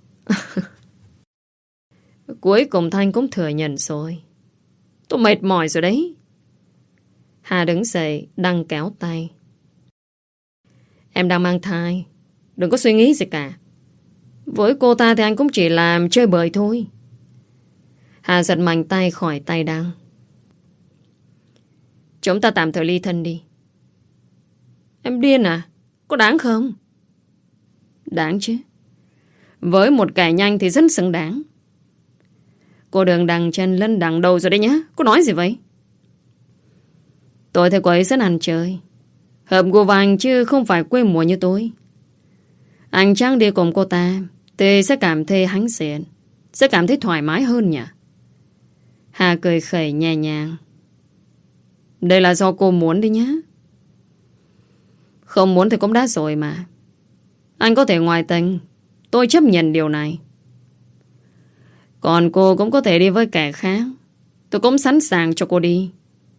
Cuối cùng Thanh cũng thừa nhận rồi. Tôi mệt mỏi rồi đấy. Hà đứng dậy, Đăng kéo tay. Em đang mang thai, đừng có suy nghĩ gì cả. Với cô ta thì anh cũng chỉ làm chơi bời thôi. Hà giật mạnh tay khỏi tay Đăng. Chúng ta tạm thời ly thân đi. Em điên à? Có đáng không? Đáng chứ. Với một kẻ nhanh thì rất xứng đáng. Cô đường đằng chân lân đằng đầu rồi đấy nhá. Cô nói gì vậy? Tôi thấy cô ấy rất ăn chơi, hợp gu vào anh chứ không phải quê mùa như tôi. Anh chắc đi cùng cô ta thì sẽ cảm thấy hãnh diện, sẽ cảm thấy thoải mái hơn nhỉ? Hà cười khẩy nhẹ nhàng. Đây là do cô muốn đi nhá. Không muốn thì cũng đã rồi mà. Anh có thể ngoại tình, tôi chấp nhận điều này. Còn cô cũng có thể đi với kẻ khác, tôi cũng sẵn sàng cho cô đi.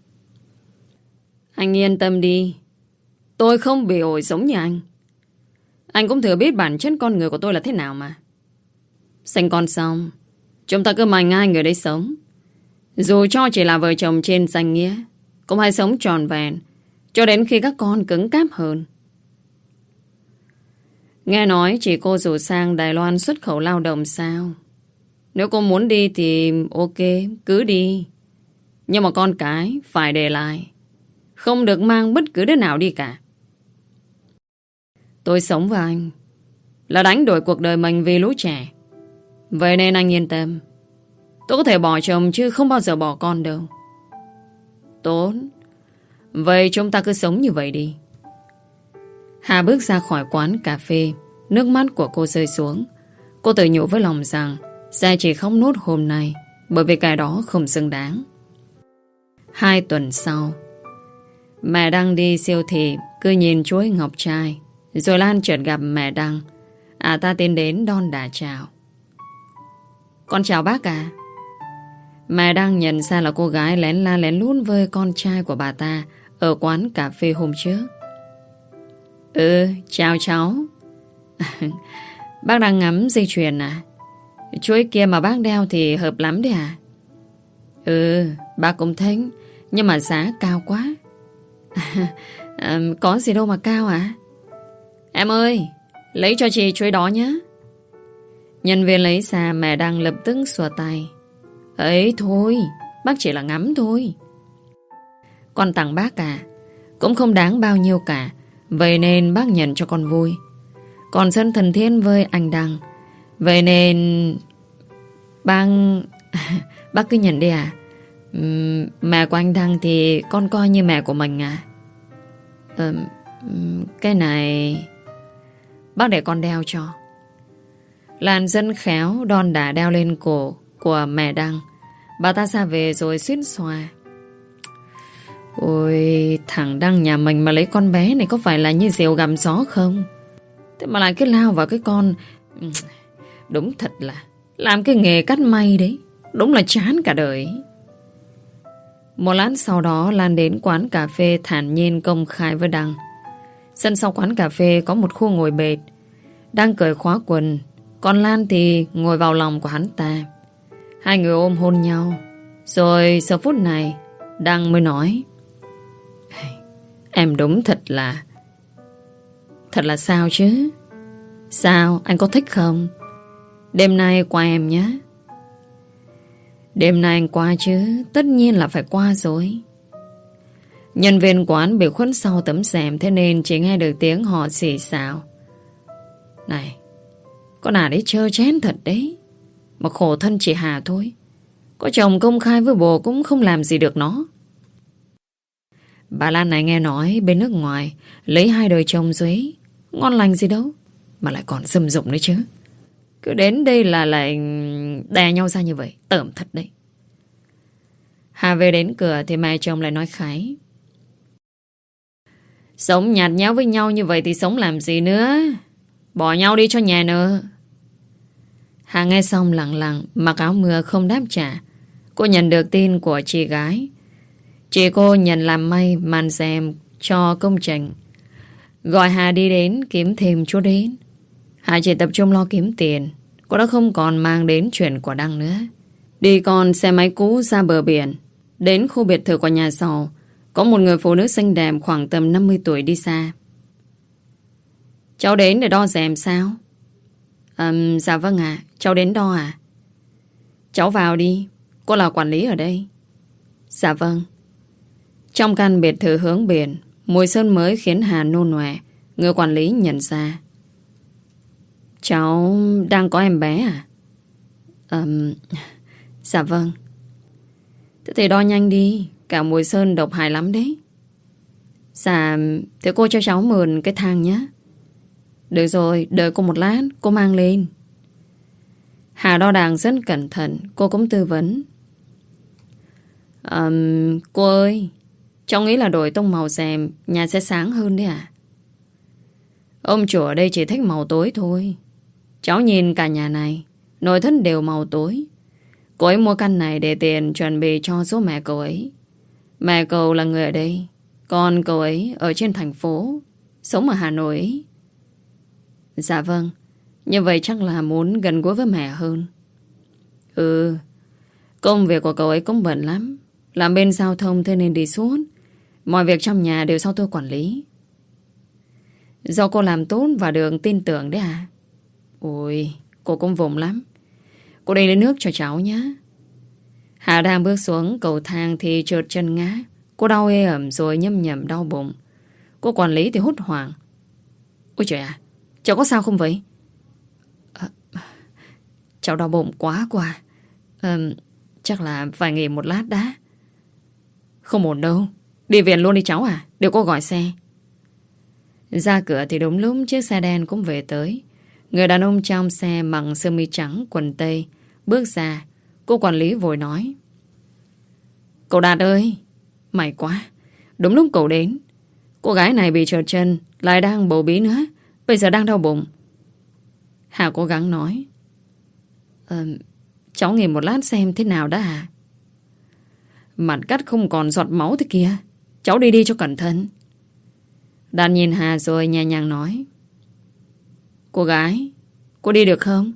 Anh yên tâm đi, tôi không bị ổi giống như anh. Anh cũng thừa biết bản chất con người của tôi là thế nào mà. Sinh con xong, chúng ta cứ mảnh hai người đấy sống. Dù cho chỉ là vợ chồng trên danh nghĩa, cũng hãy sống tròn vẹn cho đến khi các con cứng cáp hơn. Nghe nói chị cô rủ sang Đài Loan xuất khẩu lao động sao? Nếu cô muốn đi thì ok, cứ đi. Nhưng mà con cái phải để lại, không được mang bất cứ đứa nào đi cả. Tôi sống với anh là đánh đổi cuộc đời mình vì lũ trẻ. Vậy nên anh yên tâm, tôi có thể bỏ chồng chứ không bao giờ bỏ con đâu. Tốt. Vậy chúng ta cứ sống như vậy đi. Hà bước ra khỏi quán cà phê. Nước mắt của cô rơi xuống. Cô tự nhủ với lòng rằng sẽ chỉ khóc nốt hôm nay, bởi vì cái đó không xứng đáng. 2 tuần sau, mẹ Đăng đi siêu thị, cứ nhìn chuỗi ngọc trai. Rồi Lan chợt gặp mẹ Đăng. Ta tiến đến đon đả chào. Con chào bác à. Mẹ Đăng nhận ra là cô gái lén la lén lút với con trai của bà ta ở quán cà phê hôm trước. Chào cháu. Bác đang ngắm dây chuyền à? Chuỗi kia mà bác đeo thì hợp lắm đấy à? Bác cũng thích, nhưng mà giá cao quá. Có gì đâu mà cao à? Em ơi, lấy cho chị chuỗi đó nhé. Nhân viên lấy ra, mẹ Đăng lập tức xua tay. Ấy thôi, bác chỉ là ngắm thôi. Con tặng bác à, cũng không đáng bao nhiêu cả. Vậy nên bác nhận cho con vui. Con rất thân thiết với anh Đăng. Vậy nên bác cứ nhận đi à. Mẹ của anh Đăng thì con coi như mẹ của mình à. Cái này bác để con đeo cho. Lan dân khéo đon đả đeo lên cổ của mẹ Đăng. Bà ta ra về rồi suýt xoa. Ôi, thằng Đăng nhà mình mà lấy con bé này có phải là như diều gặm gió không? Thế mà lại cứ lao vào cái con. Đúng thật là làm cái nghề cắt may đấy, đúng là chán cả đời. Một lát sau đó Lan đến quán cà phê thản nhiên công khai với Đăng. Sân sau quán cà phê có một khu ngồi bệt. Đăng cởi khóa quần, còn Lan thì ngồi vào lòng của hắn ta. Hai người ôm hôn nhau. Rồi giờ phút này Đăng mới nói: Em đúng thật là sao chứ? Sao, anh có thích không? Đêm nay qua em nhé. Đêm nay anh qua chứ, tất nhiên là phải qua rồi. Nhân viên quán bị khuất sau tấm rèm, thế nên chỉ nghe được tiếng họ xì xào. Này, con ả đấy trơ chén thật đấy. Mà khổ thân chị Hà thôi. Có chồng công khai với bồ cũng không làm gì được nó. Bà Lan này nghe nói bên nước ngoài lấy 2 đời chồng dưới, ngon lành gì đâu, mà lại còn dâm dụng nữa chứ. Cứ đến đây là lại đè nhau ra như vậy, tởm thật đấy. Hà về đến cửa thì mẹ chồng lại nói khái: Sống nhạt nhẽo với nhau như vậy thì sống làm gì nữa. Bỏ nhau đi cho nhà nợ. Hà nghe xong lặng lặng mặc áo mưa không đáp trả. Cô nhận được tin của chị gái. Chị cô nhận làm may màn rèm cho công trình, gọi Hà đi đến kiếm thêm chút đến. Hà chỉ tập trung lo kiếm tiền. Cô đã không còn mang đến chuyện của Đăng nữa. Đi con xe máy cũ ra bờ biển. Đến khu biệt thự của nhà giàu, có một người phụ nữ xinh đẹp khoảng tầm 50 tuổi đi xa. Cháu đến để đo rèm sao? Dạ vâng ạ. Cháu đến đo à? Cháu vào đi, cô là quản lý ở đây. Dạ vâng. Trong căn biệt thự hướng biển, mùi sơn mới khiến Hà nôn nòe. Người quản lý nhận ra. Cháu đang có em bé à? Dạ vâng. Thế thì đo nhanh đi, cả mùi sơn độc hại lắm đấy. Dạ, thế cô cho cháu mượn cái thang nhé. Được rồi, đợi cô một lát, cô mang lên. Hà đo đạc rất cẩn thận. Cô cũng tư vấn: Cô ơi, cháu nghĩ là đổi tông màu rèm nhà sẽ sáng hơn đấy à? Ông chủ ở đây chỉ thích màu tối thôi. Cháu nhìn cả nhà này, nội thất đều màu tối. Cô ấy mua căn này để tiền chuẩn bị cho số mẹ cậu ấy. Mẹ cậu là người ở đây, còn cậu ấy ở trên thành phố, sống ở Hà Nội ấy. Dạ vâng, như vậy chắc là muốn gần gũi với mẹ hơn. Ừ, công việc của cậu ấy cũng bận lắm. Làm bên giao thông thế nên đi suốt. Mọi việc trong nhà đều do tôi quản lý. Do cô làm tốt và được tin tưởng đấy à? Ôi, cô cũng vùng lắm. Cô đi lấy nước cho cháu nhé. Hà đang bước xuống cầu thang thì trượt chân ngã. Cô đau ê ẩm rồi nhâm nhầm đau bụng. Cô quản lý thì hốt hoảng. Ôi trời à, cháu có sao không vậy? Cháu đau bụng quá qua. Chắc là phải nghỉ một lát đã. Không ổn đâu. Đi viện luôn đi cháu à, để cô gọi xe. Ra cửa thì đúng lúc chiếc xe đen cũng về tới. Người đàn ông trong xe mặc sơ mi trắng, quần tây bước ra. Cô quản lý vội nói: Cậu Đạt ơi, may quá, đúng lúc cậu đến. Cô gái này bị trượt chân, lại đang bầu bí nữa, bây giờ đang đau bụng. Hà cố gắng nói: Cháu nghỉ một lát xem thế nào đã à? Mặt cắt không còn giọt máu thế kia, cháu đi đi cho cẩn thận. Đạt nhìn Hà rồi nhẹ nhàng nói: Cô gái, cô đi được không?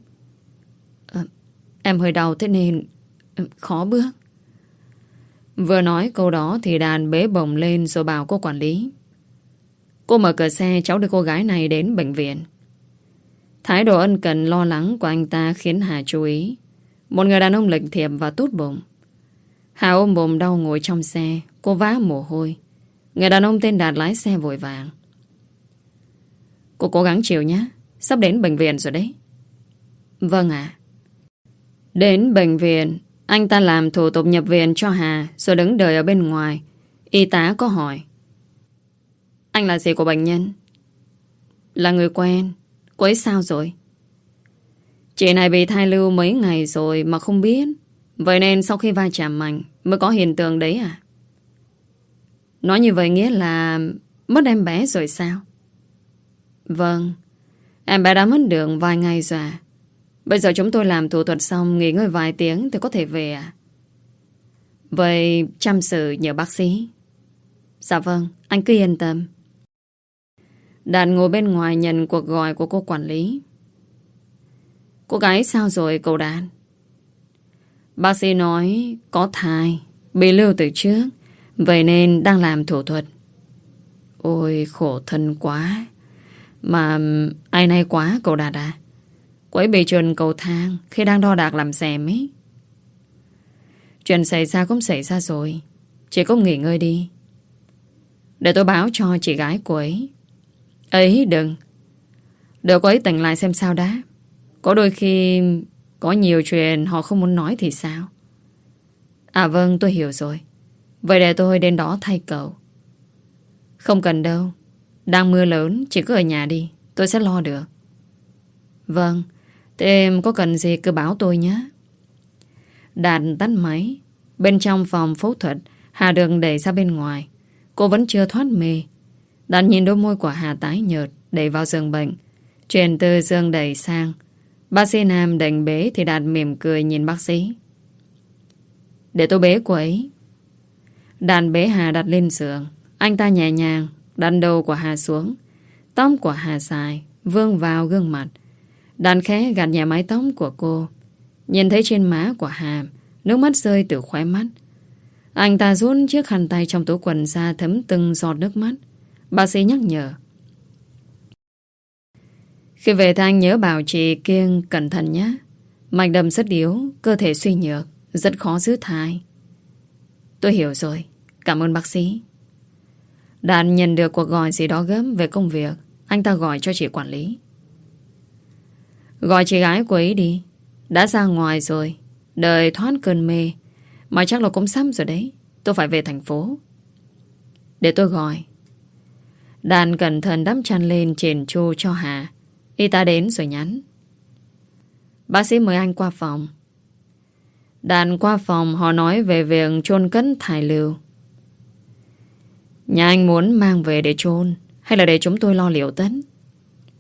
Em hơi đau thế nên khó bước. Vừa nói câu đó thì Đàn bế bổng lên rồi bảo cô quản lý: Cô mở cửa xe, cháu đưa cô gái này đến bệnh viện. Thái độ ân cần lo lắng của anh ta khiến Hà chú ý. Một người đàn ông lệch thiệp và tốt bụng. Hà ôm bụng đau ngồi trong xe. Cô vã mồ hôi. Người đàn ông tên Đạt lái xe vội vàng: Cô cố gắng chịu nhé, sắp đến bệnh viện rồi đấy. Vâng ạ. Đến bệnh viện, anh ta làm thủ tục nhập viện cho Hà rồi đứng đợi ở bên ngoài. Y tá có hỏi: Anh là gì của bệnh nhân? Là người quen. Cô ấy sao rồi? Chị này bị thai lưu mấy ngày rồi mà không biết. Vậy nên sau khi va chạm mạnh mới có hiện tượng đấy à? Nói như vậy nghĩa là mất em bé rồi sao? Vâng, em bé đã mất được vài ngày rồi à? Bây giờ chúng tôi làm thủ thuật xong, nghỉ ngơi vài tiếng thì có thể về à? Vậy chăm sự nhờ bác sĩ. Dạ vâng, anh cứ yên tâm. Đạt ngồi bên ngoài nhận cuộc gọi của cô quản lý. Cô gái sao rồi cậu Đạt? Bác sĩ nói có thai, bị lưu từ trước, vậy nên đang làm thủ thuật. Ôi khổ thân quá. Mà ai nay quá cậu Đạt à? Cô ấy bị trượt cầu thang khi đang đo đạc làm xèm ấy. Chuyện xảy ra cũng xảy ra rồi, chị cũng nghỉ ngơi đi. Để tôi báo cho chị gái cô ấy. Ấy đừng. Đợi cô ấy tỉnh lại xem sao đã. Có đôi khi có nhiều chuyện họ không muốn nói thì sao? À vâng, tôi hiểu rồi. Vậy để tôi đến đó thay cậu. Không cần đâu. Đang mưa lớn, chỉ cứ ở nhà đi, tôi sẽ lo được. Vâng, thế em có cần gì cứ báo tôi nhé. Đạt tắt máy. Bên trong phòng phẫu thuật, Hà được đẩy ra bên ngoài. Cô vẫn chưa thoát mê. Đạt nhìn đôi môi của Hà tái nhợt, đẩy vào giường bệnh. Chuyển từ giường đẩy sang. Bác sĩ Nam định bế thì Đạt mỉm cười nhìn bác sĩ. Để tôi bế cô ấy. Đạt bế Hà đặt lên giường. Anh ta nhẹ nhàng đặt đầu của Hà xuống. Tóc của Hà dài vương vào gương mặt. Đạt khẽ gạt nhẹ mái tóc của cô. Nhìn thấy trên má của Hà, nước mắt rơi từ khóe mắt. Anh ta rút chiếc khăn tay trong túi quần ra thấm từng giọt nước mắt. Bác sĩ nhắc nhở: Khi về thì anh nhớ bảo chị kiêng cẩn thận nhé. Mạch đập rất yếu, cơ thể suy nhược, rất khó giữ thai. Tôi hiểu rồi, cảm ơn bác sĩ. Đạt nhận được cuộc gọi gì đó gấp về công việc. Anh ta gọi cho chị quản lý. Gọi chị gái của ấy đi. Đã ra ngoài rồi, đợi thoát cơn mê. Mà chắc là cũng sắp rồi đấy. Tôi phải về thành phố. Để tôi gọi. Đạt cẩn thận đắp chăn lên chèn chu cho Hà. Y tá đến rồi nhắn: Bác sĩ mời anh qua phòng. Đạt qua phòng, họ nói về việc chôn cất thai lưu. Nhà anh muốn mang về để chôn hay là để chúng tôi lo liệu tất?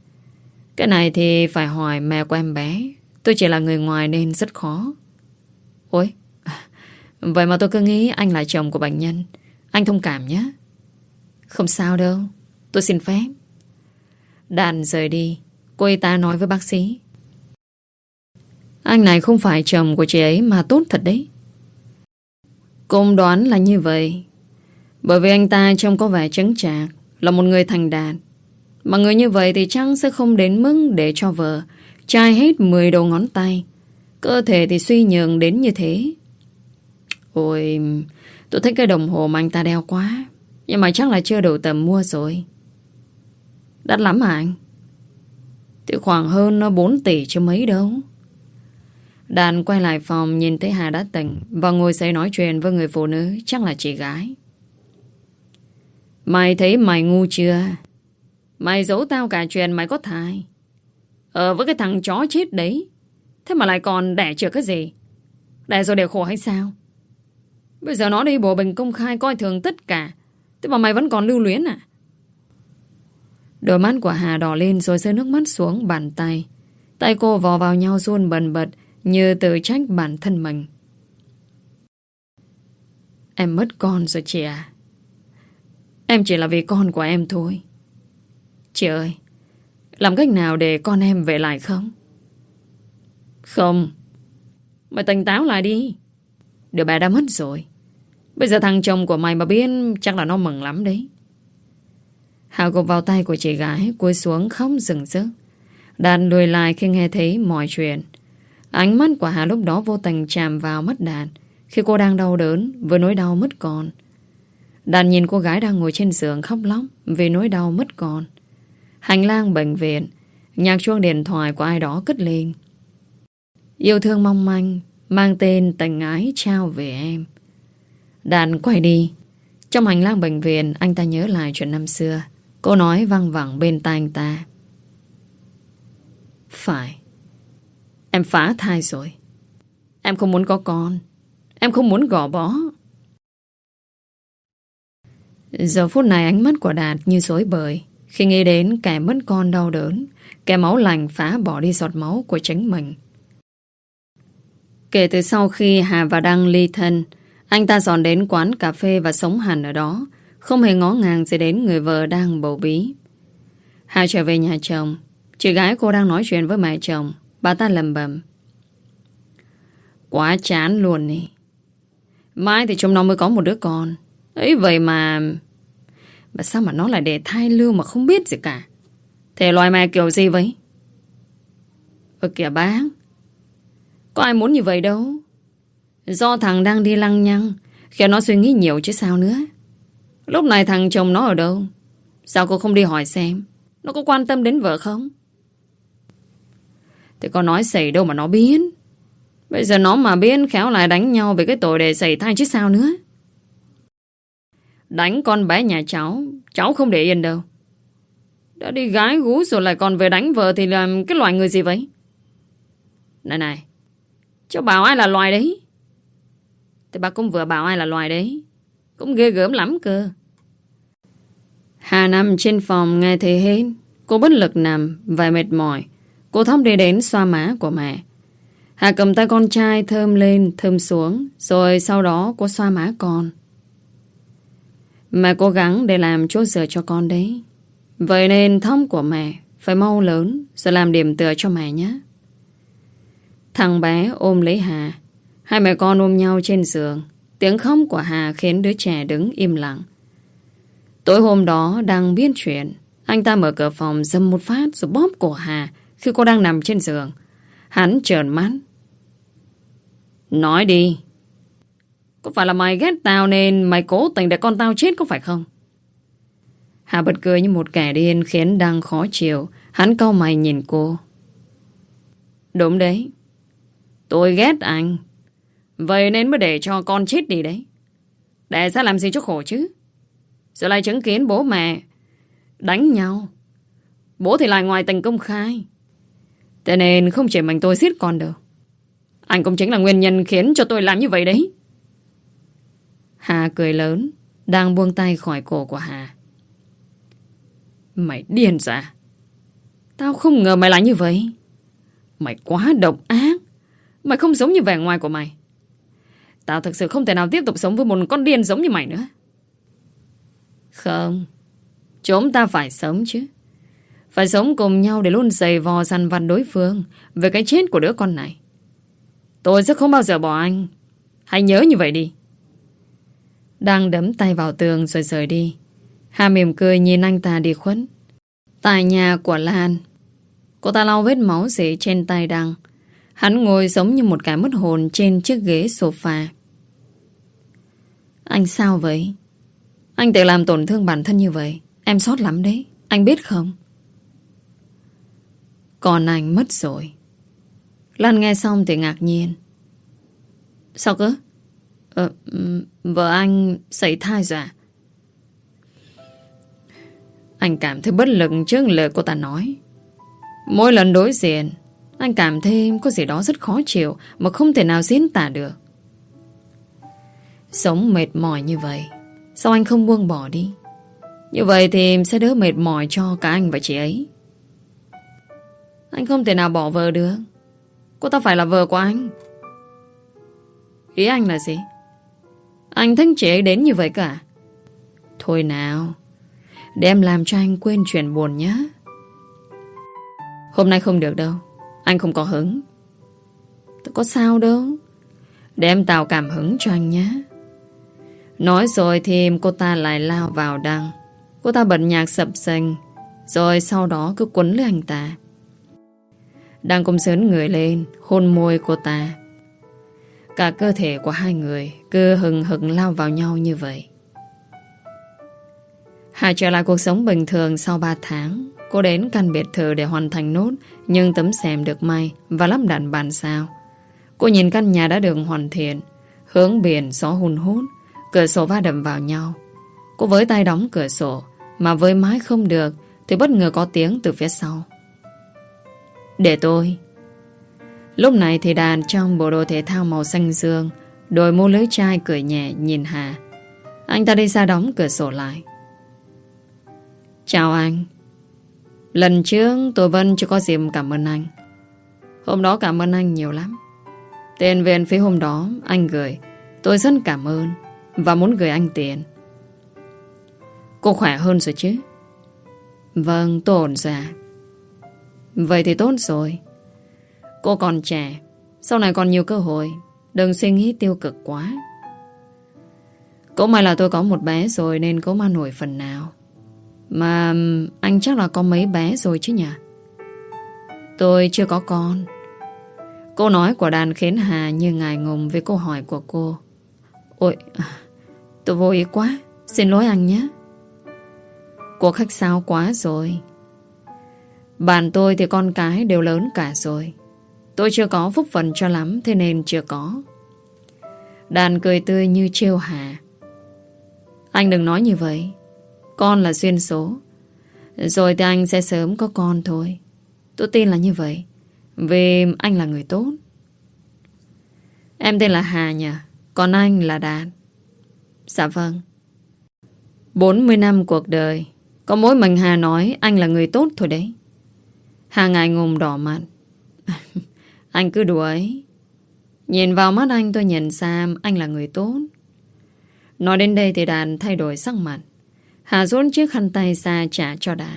Cái này thì phải hỏi mẹ của em bé. Tôi chỉ là người ngoài nên rất khó. Ôi, vậy mà tôi cứ nghĩ anh là chồng của bệnh nhân. Anh thông cảm nhé. Không sao đâu, tôi xin phép. Đàn rời đi. Cô y tá nói với bác sĩ: anh này không phải chồng của chị ấy mà tốt thật đấy. Cô đoán là như vậy, bởi vì anh ta trông có vẻ chững chạc, là một người thành đạt. Mà người như vậy thì chắc sẽ không đến mức để cho vợ chai hết 10 đầu ngón tay. Cơ thể thì suy nhược đến như thế. Ôi, tôi thích cái đồng hồ mà anh ta đeo quá. Nhưng mà chắc là chưa đủ tầm mua rồi. Đắt lắm hả anh? Thì khoảng hơn 4 tỷ chứ mấy đâu. Đàn quay lại phòng, nhìn thấy Hà đã tỉnh và ngồi dậy nói chuyện với người phụ nữ, chắc là chị gái. Mày thấy mày ngu chưa? Mày giấu tao cả chuyện mày có thai với cái thằng chó chết đấy. Thế mà lại còn đẻ chưa cái gì? Đẻ rồi để khổ hay sao? Bây giờ nó đi bộ bình công khai coi thường tất cả. Thế mà mày vẫn còn lưu luyến à? Đôi mắt của Hà đỏ lên rồi rơi nước mắt xuống bàn tay. Tay cô vò vào nhau run bần bật, như tự trách bản thân mình. Em mất con rồi chị à? Em chỉ là vì con của em thôi. Chị ơi, làm cách nào để con em về lại không? Không. Mày tỉnh táo lại đi. Đứa bé đã mất rồi. Bây giờ thằng chồng của mày mà biết chắc là nó mừng lắm đấy. Hà gục vào tay của chị gái, cúi xuống khóc rừng rức. Đạt lùi lại khi nghe thấy mọi chuyện. Ánh mắt của Hà lúc đó vô tình chạm vào mắt Đạt khi cô đang đau đớn với nỗi đau mất con. Đạt nhìn cô gái đang ngồi trên giường khóc lóc vì nỗi đau mất con. Hành lang bệnh viện, nhạc chuông điện thoại của ai đó cất lên. Yêu thương mong manh, mang tên tình ái trao về em. Đạt quay đi. Trong hành lang bệnh viện, anh ta nhớ lại chuyện năm xưa. Cô nói văng vẳng bên tai anh ta: phải, em phá thai rồi. Em không muốn có con. Em không muốn gò bó. Giờ phút này ánh mắt của Đạt như rối bời khi nghĩ đến kẻ mất con đau đớn, kẻ máu lạnh phá bỏ đi giọt máu của chính mình. Kể từ sau khi Hà và Đăng ly thân, anh ta dọn đến quán cà phê và sống hẳn ở đó, không hề ngó ngàng gì đến người vợ đang bầu bí. Hà trở về nhà chồng. Chị gái cô đang nói chuyện với mẹ chồng. Bà ta lầm bầm: quá chán luôn đi. Mai thì chúng nó mới có một đứa con. Ấy vậy mà sao mà nó lại để thai lưu mà không biết gì cả? Thế loài mẹ kiểu gì vậy? Kìa bác, có ai muốn như vậy đâu. Do thằng đang đi lăng nhăng khiến nó suy nghĩ nhiều chứ sao nữa. Lúc này thằng chồng nó ở đâu? Sao cô không đi hỏi xem nó có quan tâm đến vợ không? Thì có nói xảy đâu mà nó biết. Bây giờ nó mà biết khéo lại đánh nhau về cái tội để xảy thai chứ sao nữa. Đánh con bé nhà cháu không để yên đâu. Đã đi gái gú rồi lại còn về đánh vợ thì làm cái loại người gì vậy? Này, cháu bảo ai là loài đấy? Thì bà cũng vừa bảo ai là loài đấy. Cũng ghê gớm lắm cơ. Hà nằm trên phòng nghe thấy hết. Cô bất lực nằm và mệt mỏi. Cô thóc đi đến xoa má của mẹ. Hà cầm tay con trai thơm lên thơm xuống, rồi sau đó cô xoa má con. Mẹ cố gắng để làm chỗ dựa cho con đấy. Vậy nên thóc của mẹ phải mau lớn rồi làm điểm tựa cho mẹ nhé. Thằng bé ôm lấy Hà. Hai mẹ con ôm nhau trên giường. Tiếng khóc của Hà khiến đứa trẻ đứng im lặng. Tối hôm đó đang biết chuyện, anh ta mở cửa phòng giâm một phát rồi bóp cổ Hà khi cô đang nằm trên giường. Hắn trợn mắt: nói đi. Có phải là mày ghét tao nên mày cố tình để con tao chết có phải không? Hà bật cười như một kẻ điên khiến Đăng khó chịu. Hắn cau mày nhìn cô. Đúng đấy, tôi ghét anh. Vậy nên mới để cho con chết đi đấy. Để ra làm gì cho khổ chứ. Rồi lại chứng kiến bố mẹ đánh nhau. Bố thì lại ngoài tình công khai. Thế nên không chỉ mình tôi giết con được. Anh cũng chính là nguyên nhân khiến cho tôi làm như vậy đấy. Hà cười lớn, đang buông tay khỏi cổ của Hà. Mày điên ra. Tao không ngờ mày lại như vậy. Mày quá độc ác. Mày không giống như vẻ ngoài của mày. Tao thực sự không thể nào tiếp tục sống với một con điên giống như mày nữa. Không, chúng ta phải sống chứ. Phải sống cùng nhau để luôn giày vò săn vặt đối phương về cái chết của đứa con này. Tôi sẽ không bao giờ bỏ anh. Hãy nhớ như vậy đi. Đang đấm tay vào tường rồi rời đi. Hà mỉm cười nhìn anh ta đi khuất. Tại nhà của Lan, cô ta lau vết máu rỉ trên tay Đăng. Hắn ngồi giống như một kẻ mất hồn trên chiếc ghế sofa. Anh sao vậy? Anh tự làm tổn thương bản thân như vậy. Em sót lắm đấy. Anh biết không? Còn anh mất rồi. Lan nghe xong thì ngạc nhiên. Sao cơ? Vợ anh sảy thai rồi à? Anh cảm thấy bất lực trước lời cô ta nói. Mỗi lần đối diện, anh cảm thấy có gì đó rất khó chịu mà không thể nào diễn tả được. Sống mệt mỏi như vậy, sao anh không buông bỏ đi? Như vậy thì sẽ đỡ mệt mỏi cho cả anh và chị ấy. Anh không thể nào bỏ vợ được. Cô ta phải là vợ của anh. Ý anh là gì? Anh thích chị ấy đến như vậy cả? Thôi nào, để em làm cho anh quên chuyện buồn nhé. Hôm nay không được đâu. Anh không có hứng. Tôi có sao đâu. Để em tạo cảm hứng cho anh nhé. Nói rồi thì cô ta lại lao vào Đăng. Cô ta bật nhạc sập sình, rồi sau đó cứ quấn lấy anh ta. Đăng cũng sớn người lên, hôn môi cô ta. Cả cơ thể của hai người cứ hừng hực lao vào nhau như vậy. Hà trở lại cuộc sống bình thường sau 3 tháng. Cô đến căn biệt thự để hoàn thành nốt nhưng tấm rèm được may và lắp đặt bàn sao. Cô nhìn căn nhà đã được hoàn thiện, hướng biển gió hun hút, cửa sổ va đập vào nhau. Cô với tay đóng cửa sổ, mà với mái không được thì bất ngờ có tiếng từ phía sau. Để tôi. Lúc này thì Đàn trong bộ đồ thể thao màu xanh dương, đội mũ lưới chai cười nhẹ nhìn Hà. Anh ta đi ra đóng cửa sổ lại. Chào anh. Lần trước tôi vẫn chưa có dịp cảm ơn anh. Hôm đó cảm ơn anh nhiều lắm. Tiền viện phí hôm đó anh gửi, tôi rất cảm ơn và muốn gửi anh tiền. Cô khỏe hơn rồi chứ? Vâng, tôi ổn rồi ạ. Vậy thì tốt rồi. Cô còn trẻ, sau này còn nhiều cơ hội. Đừng suy nghĩ tiêu cực quá. Cũng may là tôi có một bé rồi nên cũng an ủi phần nào. Mà anh chắc là có mấy bé rồi chứ nhỉ? Tôi chưa có con. Câu nói của Đàn khiến Hà như ngại ngùng với câu hỏi của cô. Ôi, tôi vô ý quá. Xin lỗi anh nhé. Cô khách sáo quá rồi. Bạn tôi thì con cái đều lớn cả rồi. Tôi chưa có phúc phần cho lắm, thế nên chưa có. Đàn cười tươi như trêu Hà. Anh đừng nói như vậy. Con là duyên số. Rồi thì anh sẽ sớm có con thôi. Tôi tin là như vậy. Vì anh là người tốt. Em tên là Hà nhỉ? Còn anh là Đàn. Dạ vâng. 40 năm cuộc đời, có mỗi mình Hà nói anh là người tốt thôi đấy. Hà ngại ngùng đỏ mặt. Anh cứ đùa ấy. Nhìn vào mắt anh tôi nhận ra anh là người tốt. Nói đến đây thì Đàn thay đổi sắc mặt. Hà rút chiếc khăn tay ra trả cho Đàn.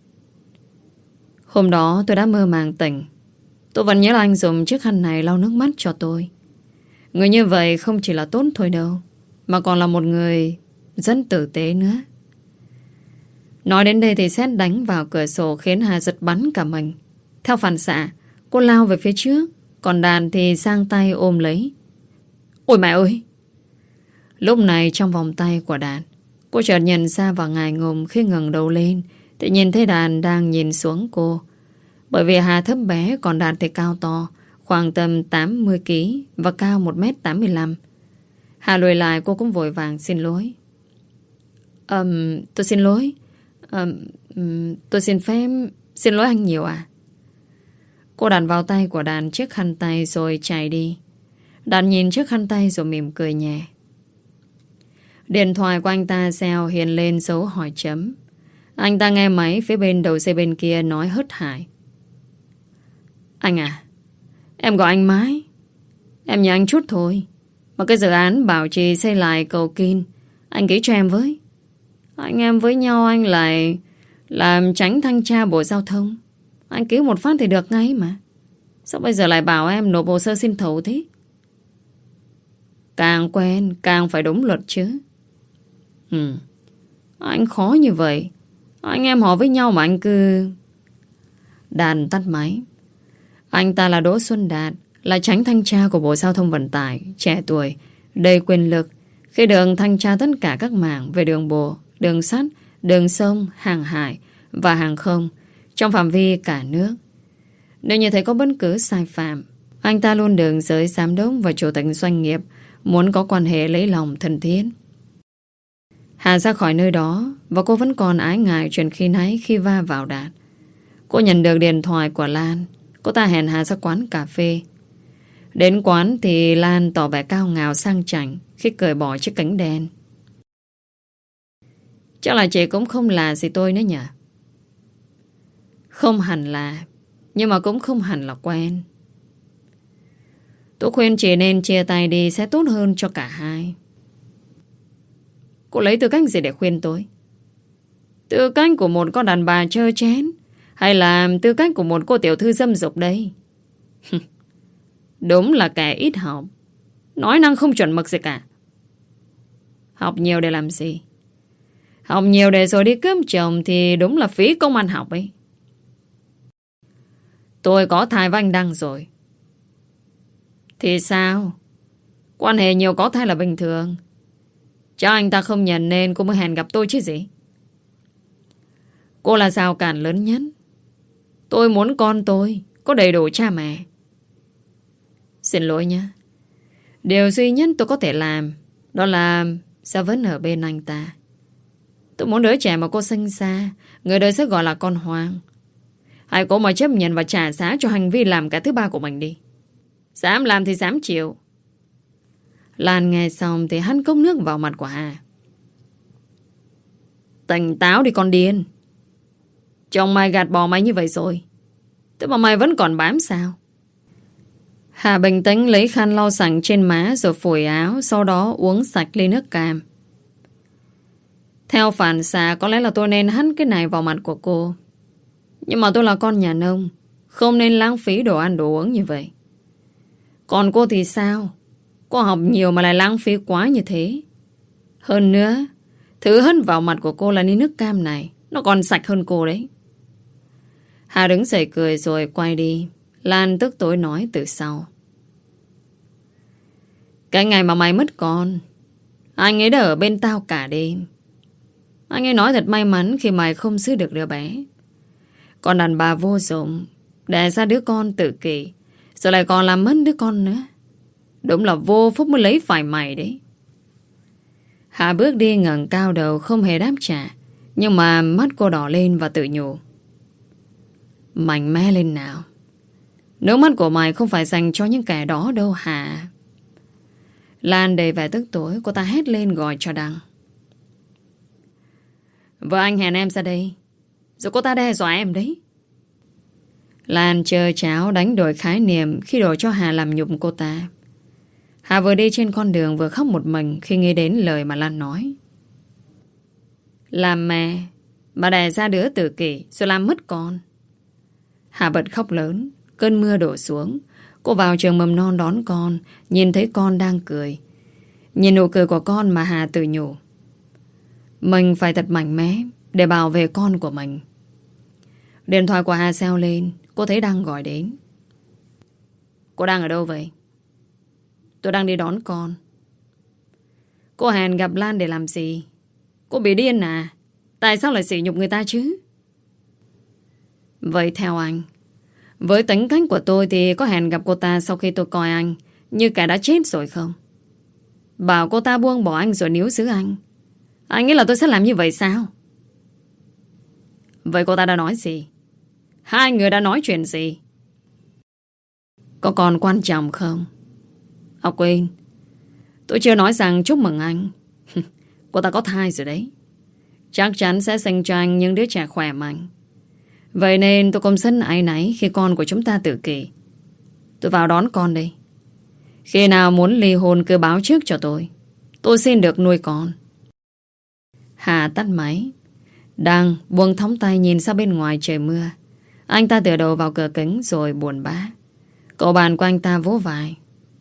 Hôm đó tôi đã mơ màng tỉnh. Tôi vẫn nhớ là anh dùng chiếc khăn này lau nước mắt cho tôi. Người như vậy không chỉ là tốt thôi đâu, mà còn là một người rất tử tế nữa. Nói đến đây thì sét đánh vào cửa sổ khiến Hà giật bắn cả mình. Theo phản xạ, cô lao về phía trước, còn Đàn thì giang tay ôm lấy. Ôi mẹ ơi! Lúc này trong vòng tay của Đàn, cô chợt nhận ra và ngại ngùng khi ngẩng đầu lên thì nhìn thấy Đàn đang nhìn xuống cô. Bởi vì Hà thấp bé còn Đàn thì cao to, khoảng tầm 80kg và cao 1m85. Hà lùi lại, cô cũng vội vàng xin lỗi. Tôi xin lỗi. Tôi xin phép xin lỗi anh nhiều à? Cô đặt vào tay của Đàn chiếc khăn tay rồi chạy đi. Đàn nhìn chiếc khăn tay rồi mỉm cười nhẹ. Điện thoại của anh ta reo hiện lên dấu hỏi chấm. Anh ta nghe máy phía bên đầu dây bên kia nói hớt hải. Anh à, em gọi anh mãi. Em nhờ anh chút thôi. Mà cái dự án bảo trì xây lại cầu Kin, anh ký cho em với. Anh em với nhau anh lại làm tránh thanh tra Bộ Giao thông. Anh ký một phát thì được ngay mà. Sao bây giờ lại bảo em nộp hồ sơ xin thầu thế? Càng quen càng phải đúng luật chứ. Anh khó như vậy. Anh em họ với nhau mà anh cứ... Đạt tắt máy. Anh ta là Đỗ Xuân Đạt, là chánh thanh tra của Bộ Giao thông Vận tải, trẻ tuổi, đầy quyền lực, khi được thanh tra tất cả các mảng về đường bộ, đường sắt, đường sông, hàng hải và hàng không trong phạm vi cả nước. Nếu như thấy có bất cứ sai phạm, anh ta luôn được giới giám đốc và chủ tịch doanh nghiệp muốn có quan hệ lấy lòng thân thiết. Hà ra khỏi nơi đó và cô vẫn còn ái ngại chuyện khi nãy khi va vào Đạt. Cô nhận được điện thoại của Lan. Cô ta hẹn Hà ra quán cà phê. Đến quán thì Lan tỏ vẻ cao ngạo sang chảnh khi cởi bỏ chiếc kính đen. Chắc là chị cũng không là gì tôi nữa nhỉ? Không hẳn là, nhưng mà cũng không hẳn là quen. Tôi khuyên chị nên chia tay đi sẽ tốt hơn cho cả hai. Cô lấy tư cách gì để khuyên tôi? Tư cách của một con đàn bà trơ chén, hay là tư cách của một cô tiểu thư dâm dục đây? Đúng là kẻ ít học, nói năng không chuẩn mực gì cả. Học nhiều để làm gì? Học nhiều để rồi đi cướp chồng thì đúng là phí công ăn học ấy. Tôi có thai với anh Đăng rồi. Thì sao? Quan hệ nhiều có thai là bình thường. Chắc anh ta không nhận nên cô mới hẹn gặp tôi chứ gì. Cô là rào cản lớn nhất. Tôi muốn con tôi có đầy đủ cha mẹ. Xin lỗi nhé. Điều duy nhất tôi có thể làm đó là sẽ vẫn ở bên anh ta. Tôi muốn đứa trẻ mà cô sinh ra, người đời sẽ gọi là con hoang. Hãy cố mà chấp nhận và trả giá cho hành vi làm cả thứ ba của mình đi. Dám làm thì dám chịu. Lan nghe xong thì hắt cốc nước vào mặt của Hà. Tỉnh táo đi con điên. Chồng mày gạt bỏ mày như vậy rồi, thế mà mày vẫn còn bám sao? Hà bình tĩnh lấy khăn lau sạch trên má rồi phủi áo, sau đó uống sạch ly nước cam. Theo phản xạ có lẽ là tôi nên hắt cái này vào mặt của cô. Nhưng mà tôi là con nhà nông, không nên lãng phí đồ ăn đồ uống như vậy. Còn cô thì sao? Cô học nhiều mà lại lãng phí quá như thế. Hơn nữa, thứ hất vào mặt của cô là ly nước cam này, nó còn sạch hơn cô đấy. Hà đứng dậy cười rồi quay đi. Lan tức tối nói từ sau. Cái ngày mà mày mất con, anh ấy đã ở bên tao cả đêm. Anh ấy nói thật may mắn khi mày không giữ được đứa bé. Còn đàn bà vô dụng, đẻ ra đứa con tự kỷ, rồi lại còn làm mất đứa con nữa. Đúng là vô phúc mới lấy phải mày đấy. Hà bước đi ngẩng cao đầu không hề đáp trả. Nhưng mà mắt cô đỏ lên và tự nhủ. Mạnh mẽ lên nào. Nước mắt của mày không phải dành cho những kẻ đó đâu Hà. Lan đầy vẻ tức tối, cô ta hét lên gọi cho Đăng. Vợ anh hẹn em ra đây, rồi cô ta đe dọa em đấy. Lan chơi cháo đánh đổi khái niệm khi đổ cho Hà làm nhục cô ta. Hà vừa đi trên con đường vừa khóc một mình khi nghe đến lời mà Lan nói. Làm mẹ mà đẻ ra đứa tự kỷ rồi làm mất con. Hà bật khóc lớn. Cơn mưa đổ xuống. Cô vào trường mầm non đón con, nhìn thấy con đang cười. Nhìn nụ cười của con mà Hà tự nhủ. Mình phải thật mạnh mẽ để bảo vệ con của mình. Điện thoại của Hà reo lên. Cô thấy Đăng gọi đến. Cô đang ở đâu vậy? Tôi đang đi đón con. Cô hẹn gặp Lan để làm gì? Cô bị điên à? Tại sao lại sỉ nhục người ta chứ? Vậy theo anh, với tính cách của tôi thì có hẹn gặp cô ta sau khi tôi coi anh như kẻ đã chết rồi không? Bảo cô ta buông bỏ anh rồi níu giữ anh nghĩ là tôi sẽ làm như vậy sao? Vậy cô ta đã nói gì? Hai người đã nói chuyện gì? Có còn quan trọng không? Quên, tôi chưa nói rằng chúc mừng anh. Cô ta có thai rồi đấy. Chắc chắn sẽ sinh cho anh những đứa trẻ khỏe mạnh. Vậy nên tôi không sân áy náy khi con của chúng ta tự kỷ. Tôi vào đón con đây. Khi nào muốn ly hôn cứ báo trước cho tôi. Tôi xin được nuôi con. Hà tắt máy. Đăng buông thõng tay nhìn ra bên ngoài trời mưa. Anh ta tựa đầu vào cửa kính rồi buồn bã. Cậu bạn của anh ta vỗ vai.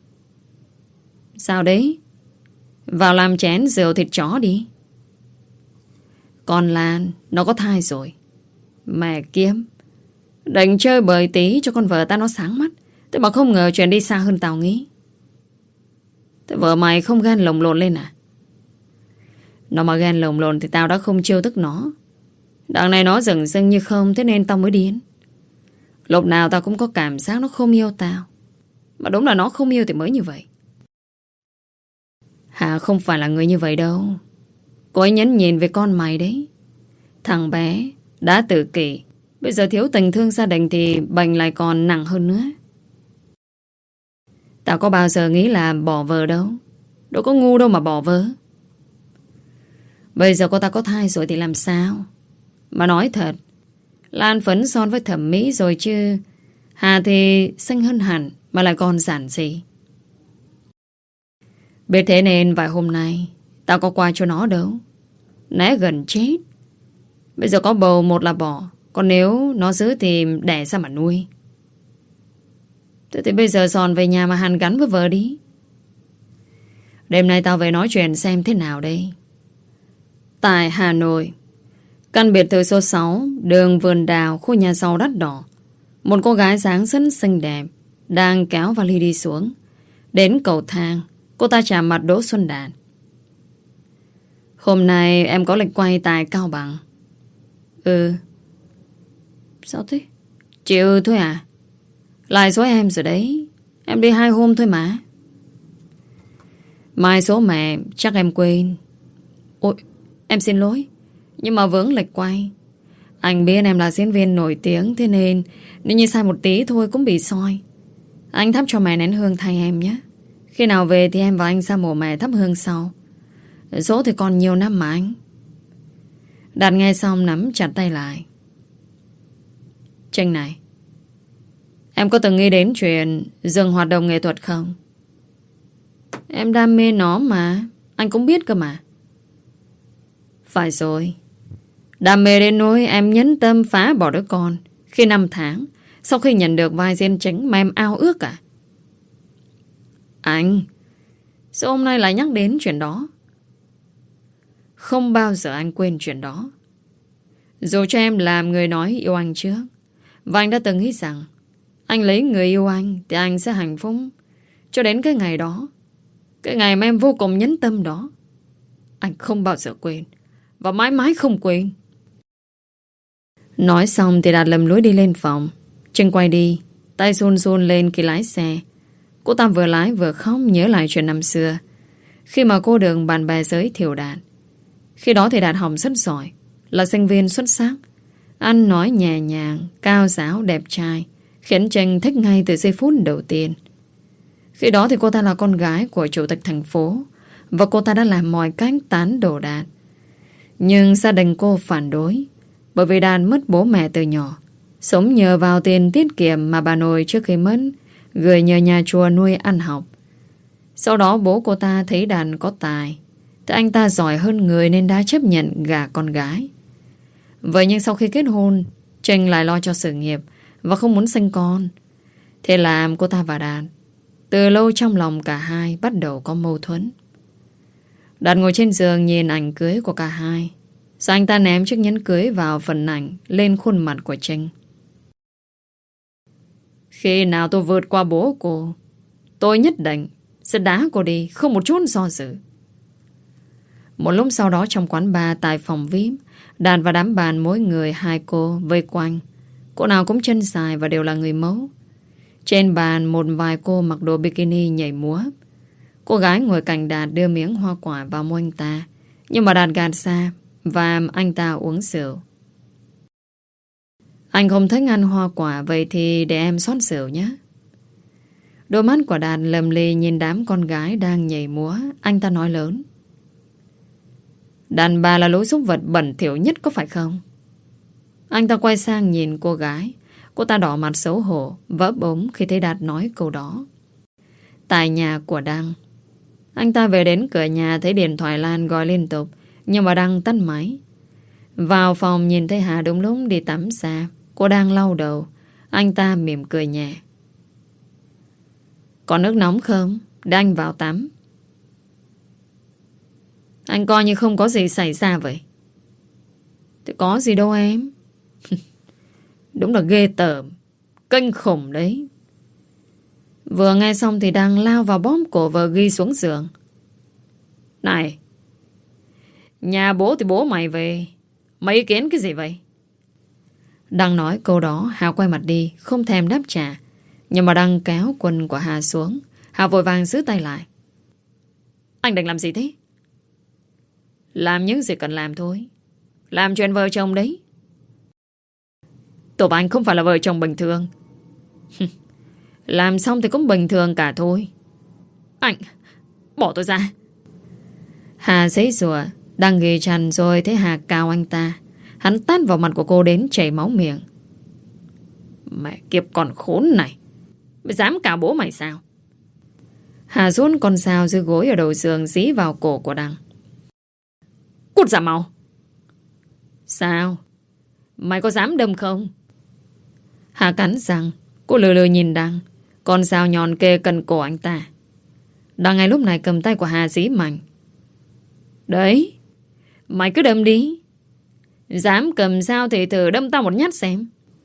Sao đấy? Vào làm chén rượu thịt chó đi. Con Lan nó có thai rồi. Mẹ kiếm. Định chơi bời tí cho con vợ ta nó sáng mắt. Thế mà không ngờ chuyện đi xa hơn tao nghĩ. Thế vợ mày không ghen lồng lộn lên à? Nó mà ghen lồng lộn thì tao đã không chiêu tức nó. Đằng này nó dửng dưng như không. Thế nên tao mới điên. Lúc nào tao cũng có cảm giác nó không yêu tao. Mà đúng là nó không yêu thì mới như vậy. Hà không phải là người như vậy đâu. Cô ấy nhấn nhìn về con mày đấy. Thằng bé đã tự kỷ. Bây giờ thiếu tình thương gia đình thì bệnh lại còn nặng hơn nữa. Tao có bao giờ nghĩ là bỏ vợ đâu. Đâu có ngu đâu mà bỏ vợ. Bây giờ cô ta có thai rồi thì làm sao? Mà nói thật, Lan phấn son với thẩm mỹ rồi chứ. Hà thì xinh hơn hẳn mà lại còn giản dị. Biết thế nên vài hôm nay tao có qua cho nó đâu. Né gần chết. Bây giờ có bầu một là bỏ. Còn nếu nó giữ thì đẻ ra mà nuôi. Thế thì bây giờ Giòn về nhà mà hàn gắn với vợ đi. Đêm nay tao về nói chuyện xem thế nào đây. Tại Hà Nội, căn biệt thự số 6, đường Vườn Đào, khu nhà giàu đắt đỏ. Một cô gái dáng rất xinh đẹp đang kéo vali đi xuống. Đến cầu thang, cô ta chạm mặt Đỗ Xuân Đạt. Hôm nay em có lịch quay tại Cao Bằng. Ừ. Sao thế? Chịu thôi à? Lại số em rồi đấy. Em đi 2 hôm thôi mà. Mai số mẹ chắc em quên. Ôi, em xin lỗi. Nhưng mà vướng lịch quay. Anh biết em là diễn viên nổi tiếng. Thế nên nếu như sai một tí thôi cũng bị soi. Anh thắp cho mẹ nén hương thay em nhé. Khi nào về thì em và anh ra mộ mẹ thắp hương sau. Số thì còn nhiều năm mà anh. Đạt nghe xong nắm chặt tay lại. Trinh này, em có từng nghĩ đến chuyện dừng hoạt động nghệ thuật không? Em đam mê nó mà. Anh cũng biết cơ mà. Phải rồi. Đam mê đến nỗi em nhẫn tâm phá bỏ đứa con khi 5 tháng sau khi nhận được vai diễn chính mà em ao ước à? Anh, sao hôm nay lại nhắc đến chuyện đó? Không bao giờ anh quên chuyện đó. Dù cho em làm người nói yêu anh trước, và anh đã từng nghĩ rằng anh lấy người yêu anh thì anh sẽ hạnh phúc cho đến cái ngày đó. Cái ngày mà em vô cùng nhẫn tâm đó. Anh không bao giờ quên. Và mãi mãi không quên. Nói xong thì Đạt lầm lối đi lên phòng. Trinh quay đi, tay run run lên khi lái xe. Cô ta vừa lái vừa khóc nhớ lại chuyện năm xưa. Khi mà cô được bạn bè giới thiệu Đạt. Khi đó thì Đạt học rất giỏi, là sinh viên xuất sắc, ăn nói nhẹ nhàng, cao giáo, đẹp trai, khiến Trinh thích ngay từ giây phút đầu tiên. Khi đó thì cô ta là con gái của chủ tịch thành phố, và cô ta đã làm mọi cách tán đổ Đạt. Nhưng gia đình cô phản đối, bởi vì Đạt mất bố mẹ từ nhỏ, sống nhờ vào tiền tiết kiệm mà bà nội trước khi mất gửi nhờ nhà chùa nuôi ăn học. Sau đó bố cô ta thấy Đạt có tài, thì anh ta giỏi hơn người nên đã chấp nhận gả con gái. Vậy nhưng sau khi kết hôn, Trinh lại lo cho sự nghiệp và không muốn sinh con. Thế làm cô ta và Đạt từ lâu trong lòng cả hai bắt đầu có mâu thuẫn. Đạt ngồi trên giường nhìn ảnh cưới của cả hai. Rồi anh ta ném chiếc nhẫn cưới vào phần ảnh lên khuôn mặt của Trinh. Khi nào tôi vượt qua bố cô, tôi nhất định sẽ đá cô đi, không một chút do dự. Một lúc sau đó trong quán bar tại phòng VIP, Đạt và đám bạn mỗi người 2 cô vây quanh. Cô nào cũng chân dài và đều là người mẫu. Trên bàn một vài cô mặc đồ bikini nhảy múa. Cô gái ngồi cạnh Đạt đưa miếng hoa quả vào môi anh ta, nhưng mà Đạt gạt xa và anh ta uống rượu. Anh không thích ăn hoa quả, vậy thì để em xót rượu nhé. Đôi mắt của Đạt lầm lì nhìn đám con gái đang nhảy múa. Anh ta nói lớn. Đàn bà là lối xúc vật bẩn thỉu nhất có phải không? Anh ta quay sang nhìn cô gái. Cô ta đỏ mặt xấu hổ, vấp ống khi thấy Đạt nói câu đó. Tại nhà của Đăng. Anh ta về đến cửa nhà thấy điện thoại Lan gọi liên tục, nhưng mà Đăng tắt máy. Vào phòng nhìn thấy Hà đúng lúc đi tắm ra. Cô đang lau đầu. Anh ta mỉm cười nhẹ. Có nước nóng không? Để anh vào tắm. Anh coi như không có gì xảy ra vậy. Thì có gì đâu em. Đúng là ghê tởm, kinh khủng đấy. Vừa nghe xong thì Đăng lao vào bóp cổ vợ ghi xuống giường. Này, nhà bố thì bố mày về, mày ý kiến cái gì vậy? Đăng nói câu đó, Hà quay mặt đi, không thèm đáp trả. Nhưng mà Đăng kéo quần của Hà xuống. Hà vội vàng giữ tay lại. Anh định làm gì thế? Làm những gì cần làm thôi. Làm chuyện vợ chồng đấy. Tôi và anh không phải là vợ chồng bình thường. Làm xong thì cũng bình thường cả thôi. Anh, bỏ tôi ra. Hà giãy giụa, đang ghì chằn rồi thấy Hà cào anh ta. Hắn tát vào mặt của cô đến chảy máu miệng. Mẹ kiếp còn khốn này, mày dám cào bố mày sao? Hà rút con dao dưới gối ở đầu giường dí vào cổ của Đăng. Cút ra mau. Sao? Mày có dám đâm không? Hà cắn răng. Cô lừ lừ nhìn Đăng. Con dao nhọn kề cần cổ anh ta. Đăng ngay lúc này cầm tay của Hà dí mạnh. Đấy, mày cứ đâm đi. Dám cầm dao thì thử đâm tao một nhát xem.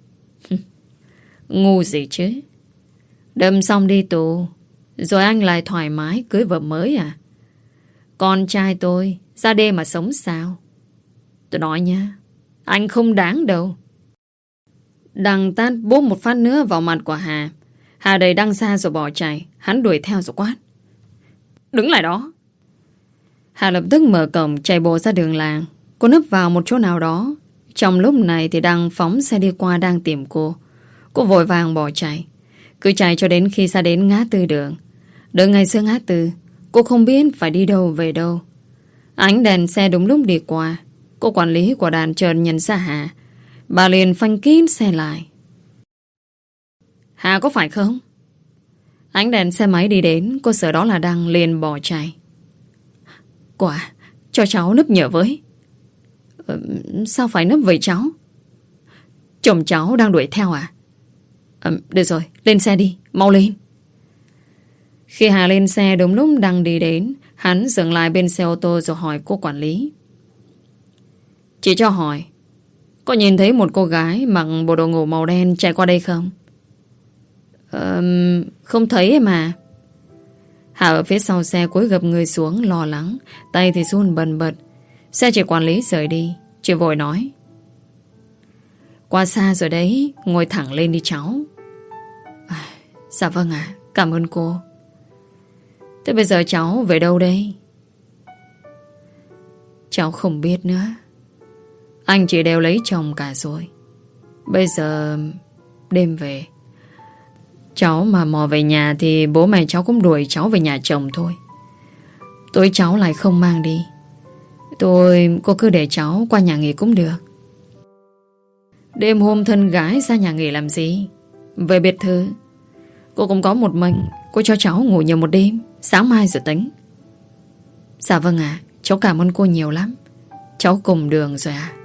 Ngu gì chứ. Đâm xong đi tù, rồi anh lại thoải mái cưới vợ mới à? Con trai tôi ra đê mà sống sao? Tôi nói nha, anh không đáng đâu. Đăng tát bốp một phát nữa vào mặt của Hà. Hà đẩy Đăng ra rồi bỏ chạy. Hắn đuổi theo rồi quát. Đứng lại đó. Hà lập tức mở cổng chạy bộ ra đường làng. Cô nấp vào một chỗ nào đó. Trong lúc này thì Đăng phóng xe đi qua đang tìm cô. Cô vội vàng bỏ chạy. Cứ chạy cho đến khi ra đến ngã tư đường. Đợi ngày xưa ngã tư, cô không biết phải đi đâu về đâu. Ánh đèn xe đúng lúc đi qua. Cô quản lý của đàn chợt nhận ra Hà. Bà liền phanh kín xe lại. Hà có phải không? Ánh đèn xe máy đi đến. Cô sợ đó là Đăng liền bỏ chạy. Cô à, cho cháu nấp nhờ với. Sao phải nấp với cháu? Chồng cháu đang đuổi theo à? Được rồi, lên xe đi, mau lên. Khi Hà lên xe đúng lúc Đăng đi đến, hắn dừng lại bên xe ô tô rồi hỏi cô quản lý. Chị cho hỏi, có nhìn thấy một cô gái mặc bộ đồ ngủ màu đen chạy qua đây không? Không thấy em à. Hà ở phía sau xe cúi gập người xuống lo lắng, tay thì run bần bật. Xe chỉ quản lý rời đi. Chị vội nói. Qua xa rồi đấy, ngồi thẳng lên đi cháu. Dạ vâng ạ, cảm ơn cô. Thế bây giờ cháu về đâu đây? Cháu không biết nữa. Anh chị đều lấy chồng cả rồi. Bây giờ đêm về, cháu mà mò về nhà thì bố mẹ cháu cũng đuổi cháu về nhà chồng thôi. Tối cháu lại không mang đi. Cô cứ để cháu qua nhà nghỉ cũng được. Đêm hôm thân gái ra nhà nghỉ làm gì? Về biệt thự. Cô cũng có một mình. Cô cho cháu ngủ nhiều một đêm, sáng mai rồi tính. Dạ vâng ạ, cháu cảm ơn cô nhiều lắm. Cháu cùng đường rồi à?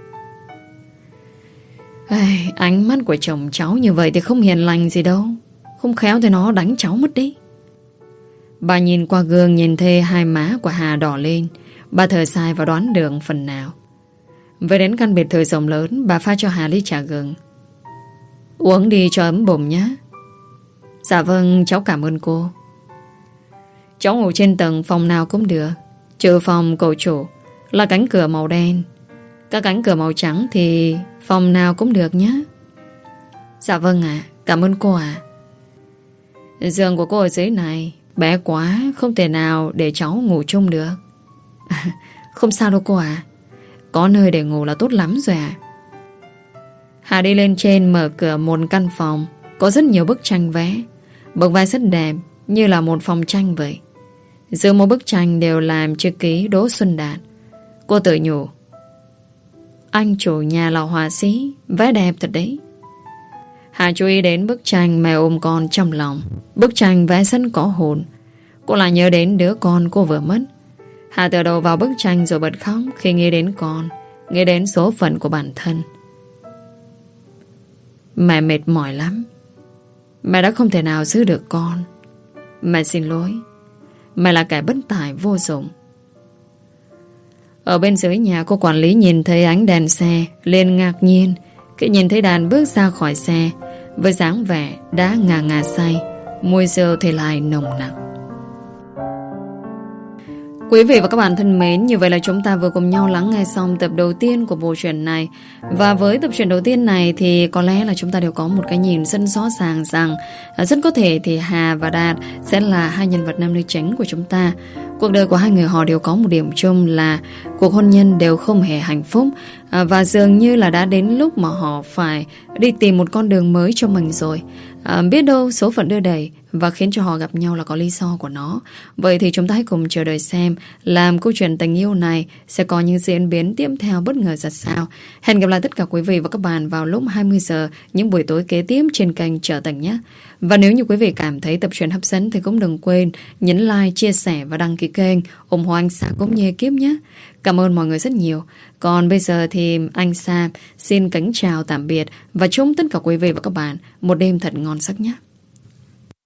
Ánh mắt của chồng cháu như vậy thì không hiền lành gì đâu. Không khéo thì nó đánh cháu mất đi. Bà nhìn qua gương nhìn thấy hai má của Hà đỏ lên. Bà thở dài và đoán được phần nào. Về đến căn biệt thự rộng lớn, bà pha cho Hà ly trà gừng. Uống đi cho ấm bụng nhé. Dạ vâng, cháu cảm ơn cô. Cháu ngủ trên tầng phòng nào cũng được, trừ phòng cậu chủ là cánh cửa màu đen. Các cánh cửa màu trắng thì phòng nào cũng được nhé. Dạ vâng ạ, cảm ơn cô ạ. Giường của cô ở dưới này bé quá, không thể nào để cháu ngủ chung được. Không sao đâu cô ạ. Có nơi để ngủ là tốt lắm rồi ạ. Hà đi lên trên mở cửa một căn phòng có rất nhiều bức tranh vẽ. Bức vẽ rất đẹp, như là một phòng tranh vậy. Giữa mỗi bức tranh đều làm chữ ký Đỗ Xuân Đạt. Cô tự nhủ. Anh chủ nhà là họa sĩ, vẽ đẹp thật đấy. Hà chú ý đến bức tranh mẹ ôm con trong lòng. Bức tranh vẽ sẵn có hồn. Cô lại nhớ đến đứa con cô vừa mất. Hà tựa đầu vào bức tranh rồi bật khóc khi nghĩ đến con, nghĩ đến số phận của bản thân. Mẹ mệt mỏi lắm. Mẹ đã không thể nào giữ được con. Mẹ xin lỗi. Mẹ là kẻ bất tài vô dụng. Ở bên dưới nhà, cô quản lý nhìn thấy ánh đèn xe, liền ngạc nhiên khi nhìn thấy Đàn bước ra khỏi xe với dáng vẻ đã ngà ngà say, mùi rượu thì lại nồng nặc. Quý vị và các bạn thân mến, như vậy là chúng ta vừa cùng nhau lắng nghe xong tập đầu tiên của bộ truyện này. Và với tập truyện đầu tiên này thì có lẽ là chúng ta đều có một cái nhìn rất rõ ràng rằng rất có thể thì Hà và Đạt sẽ là hai nhân vật nam nữ chính của chúng ta. Cuộc đời của hai người họ đều có một điểm chung là cuộc hôn nhân đều không hề hạnh phúc. Và dường như là đã đến lúc mà họ phải đi tìm một con đường mới cho mình rồi. Biết đâu số phận đưa đẩy và khiến cho họ gặp nhau là có lý do của nó. Vậy thì chúng ta hãy cùng chờ đợi xem làm câu chuyện tình yêu này sẽ có những diễn biến tiếp theo bất ngờ ra sao. Hẹn gặp lại tất cả quý vị và các bạn vào lúc 20 giờ những buổi tối kế tiếp trên kênh Trở Tình nhé. Và nếu như quý vị cảm thấy tập truyện hấp dẫn thì cũng đừng quên nhấn like, chia sẻ và đăng ký kênh ủng hộ anh Sa cũng như ekip nhé. Cảm ơn mọi người rất nhiều. Còn bây giờ thì anh Sa xin kính chào tạm biệt và chúc tất cả quý vị và các bạn một đêm thật ngon giấc nhé.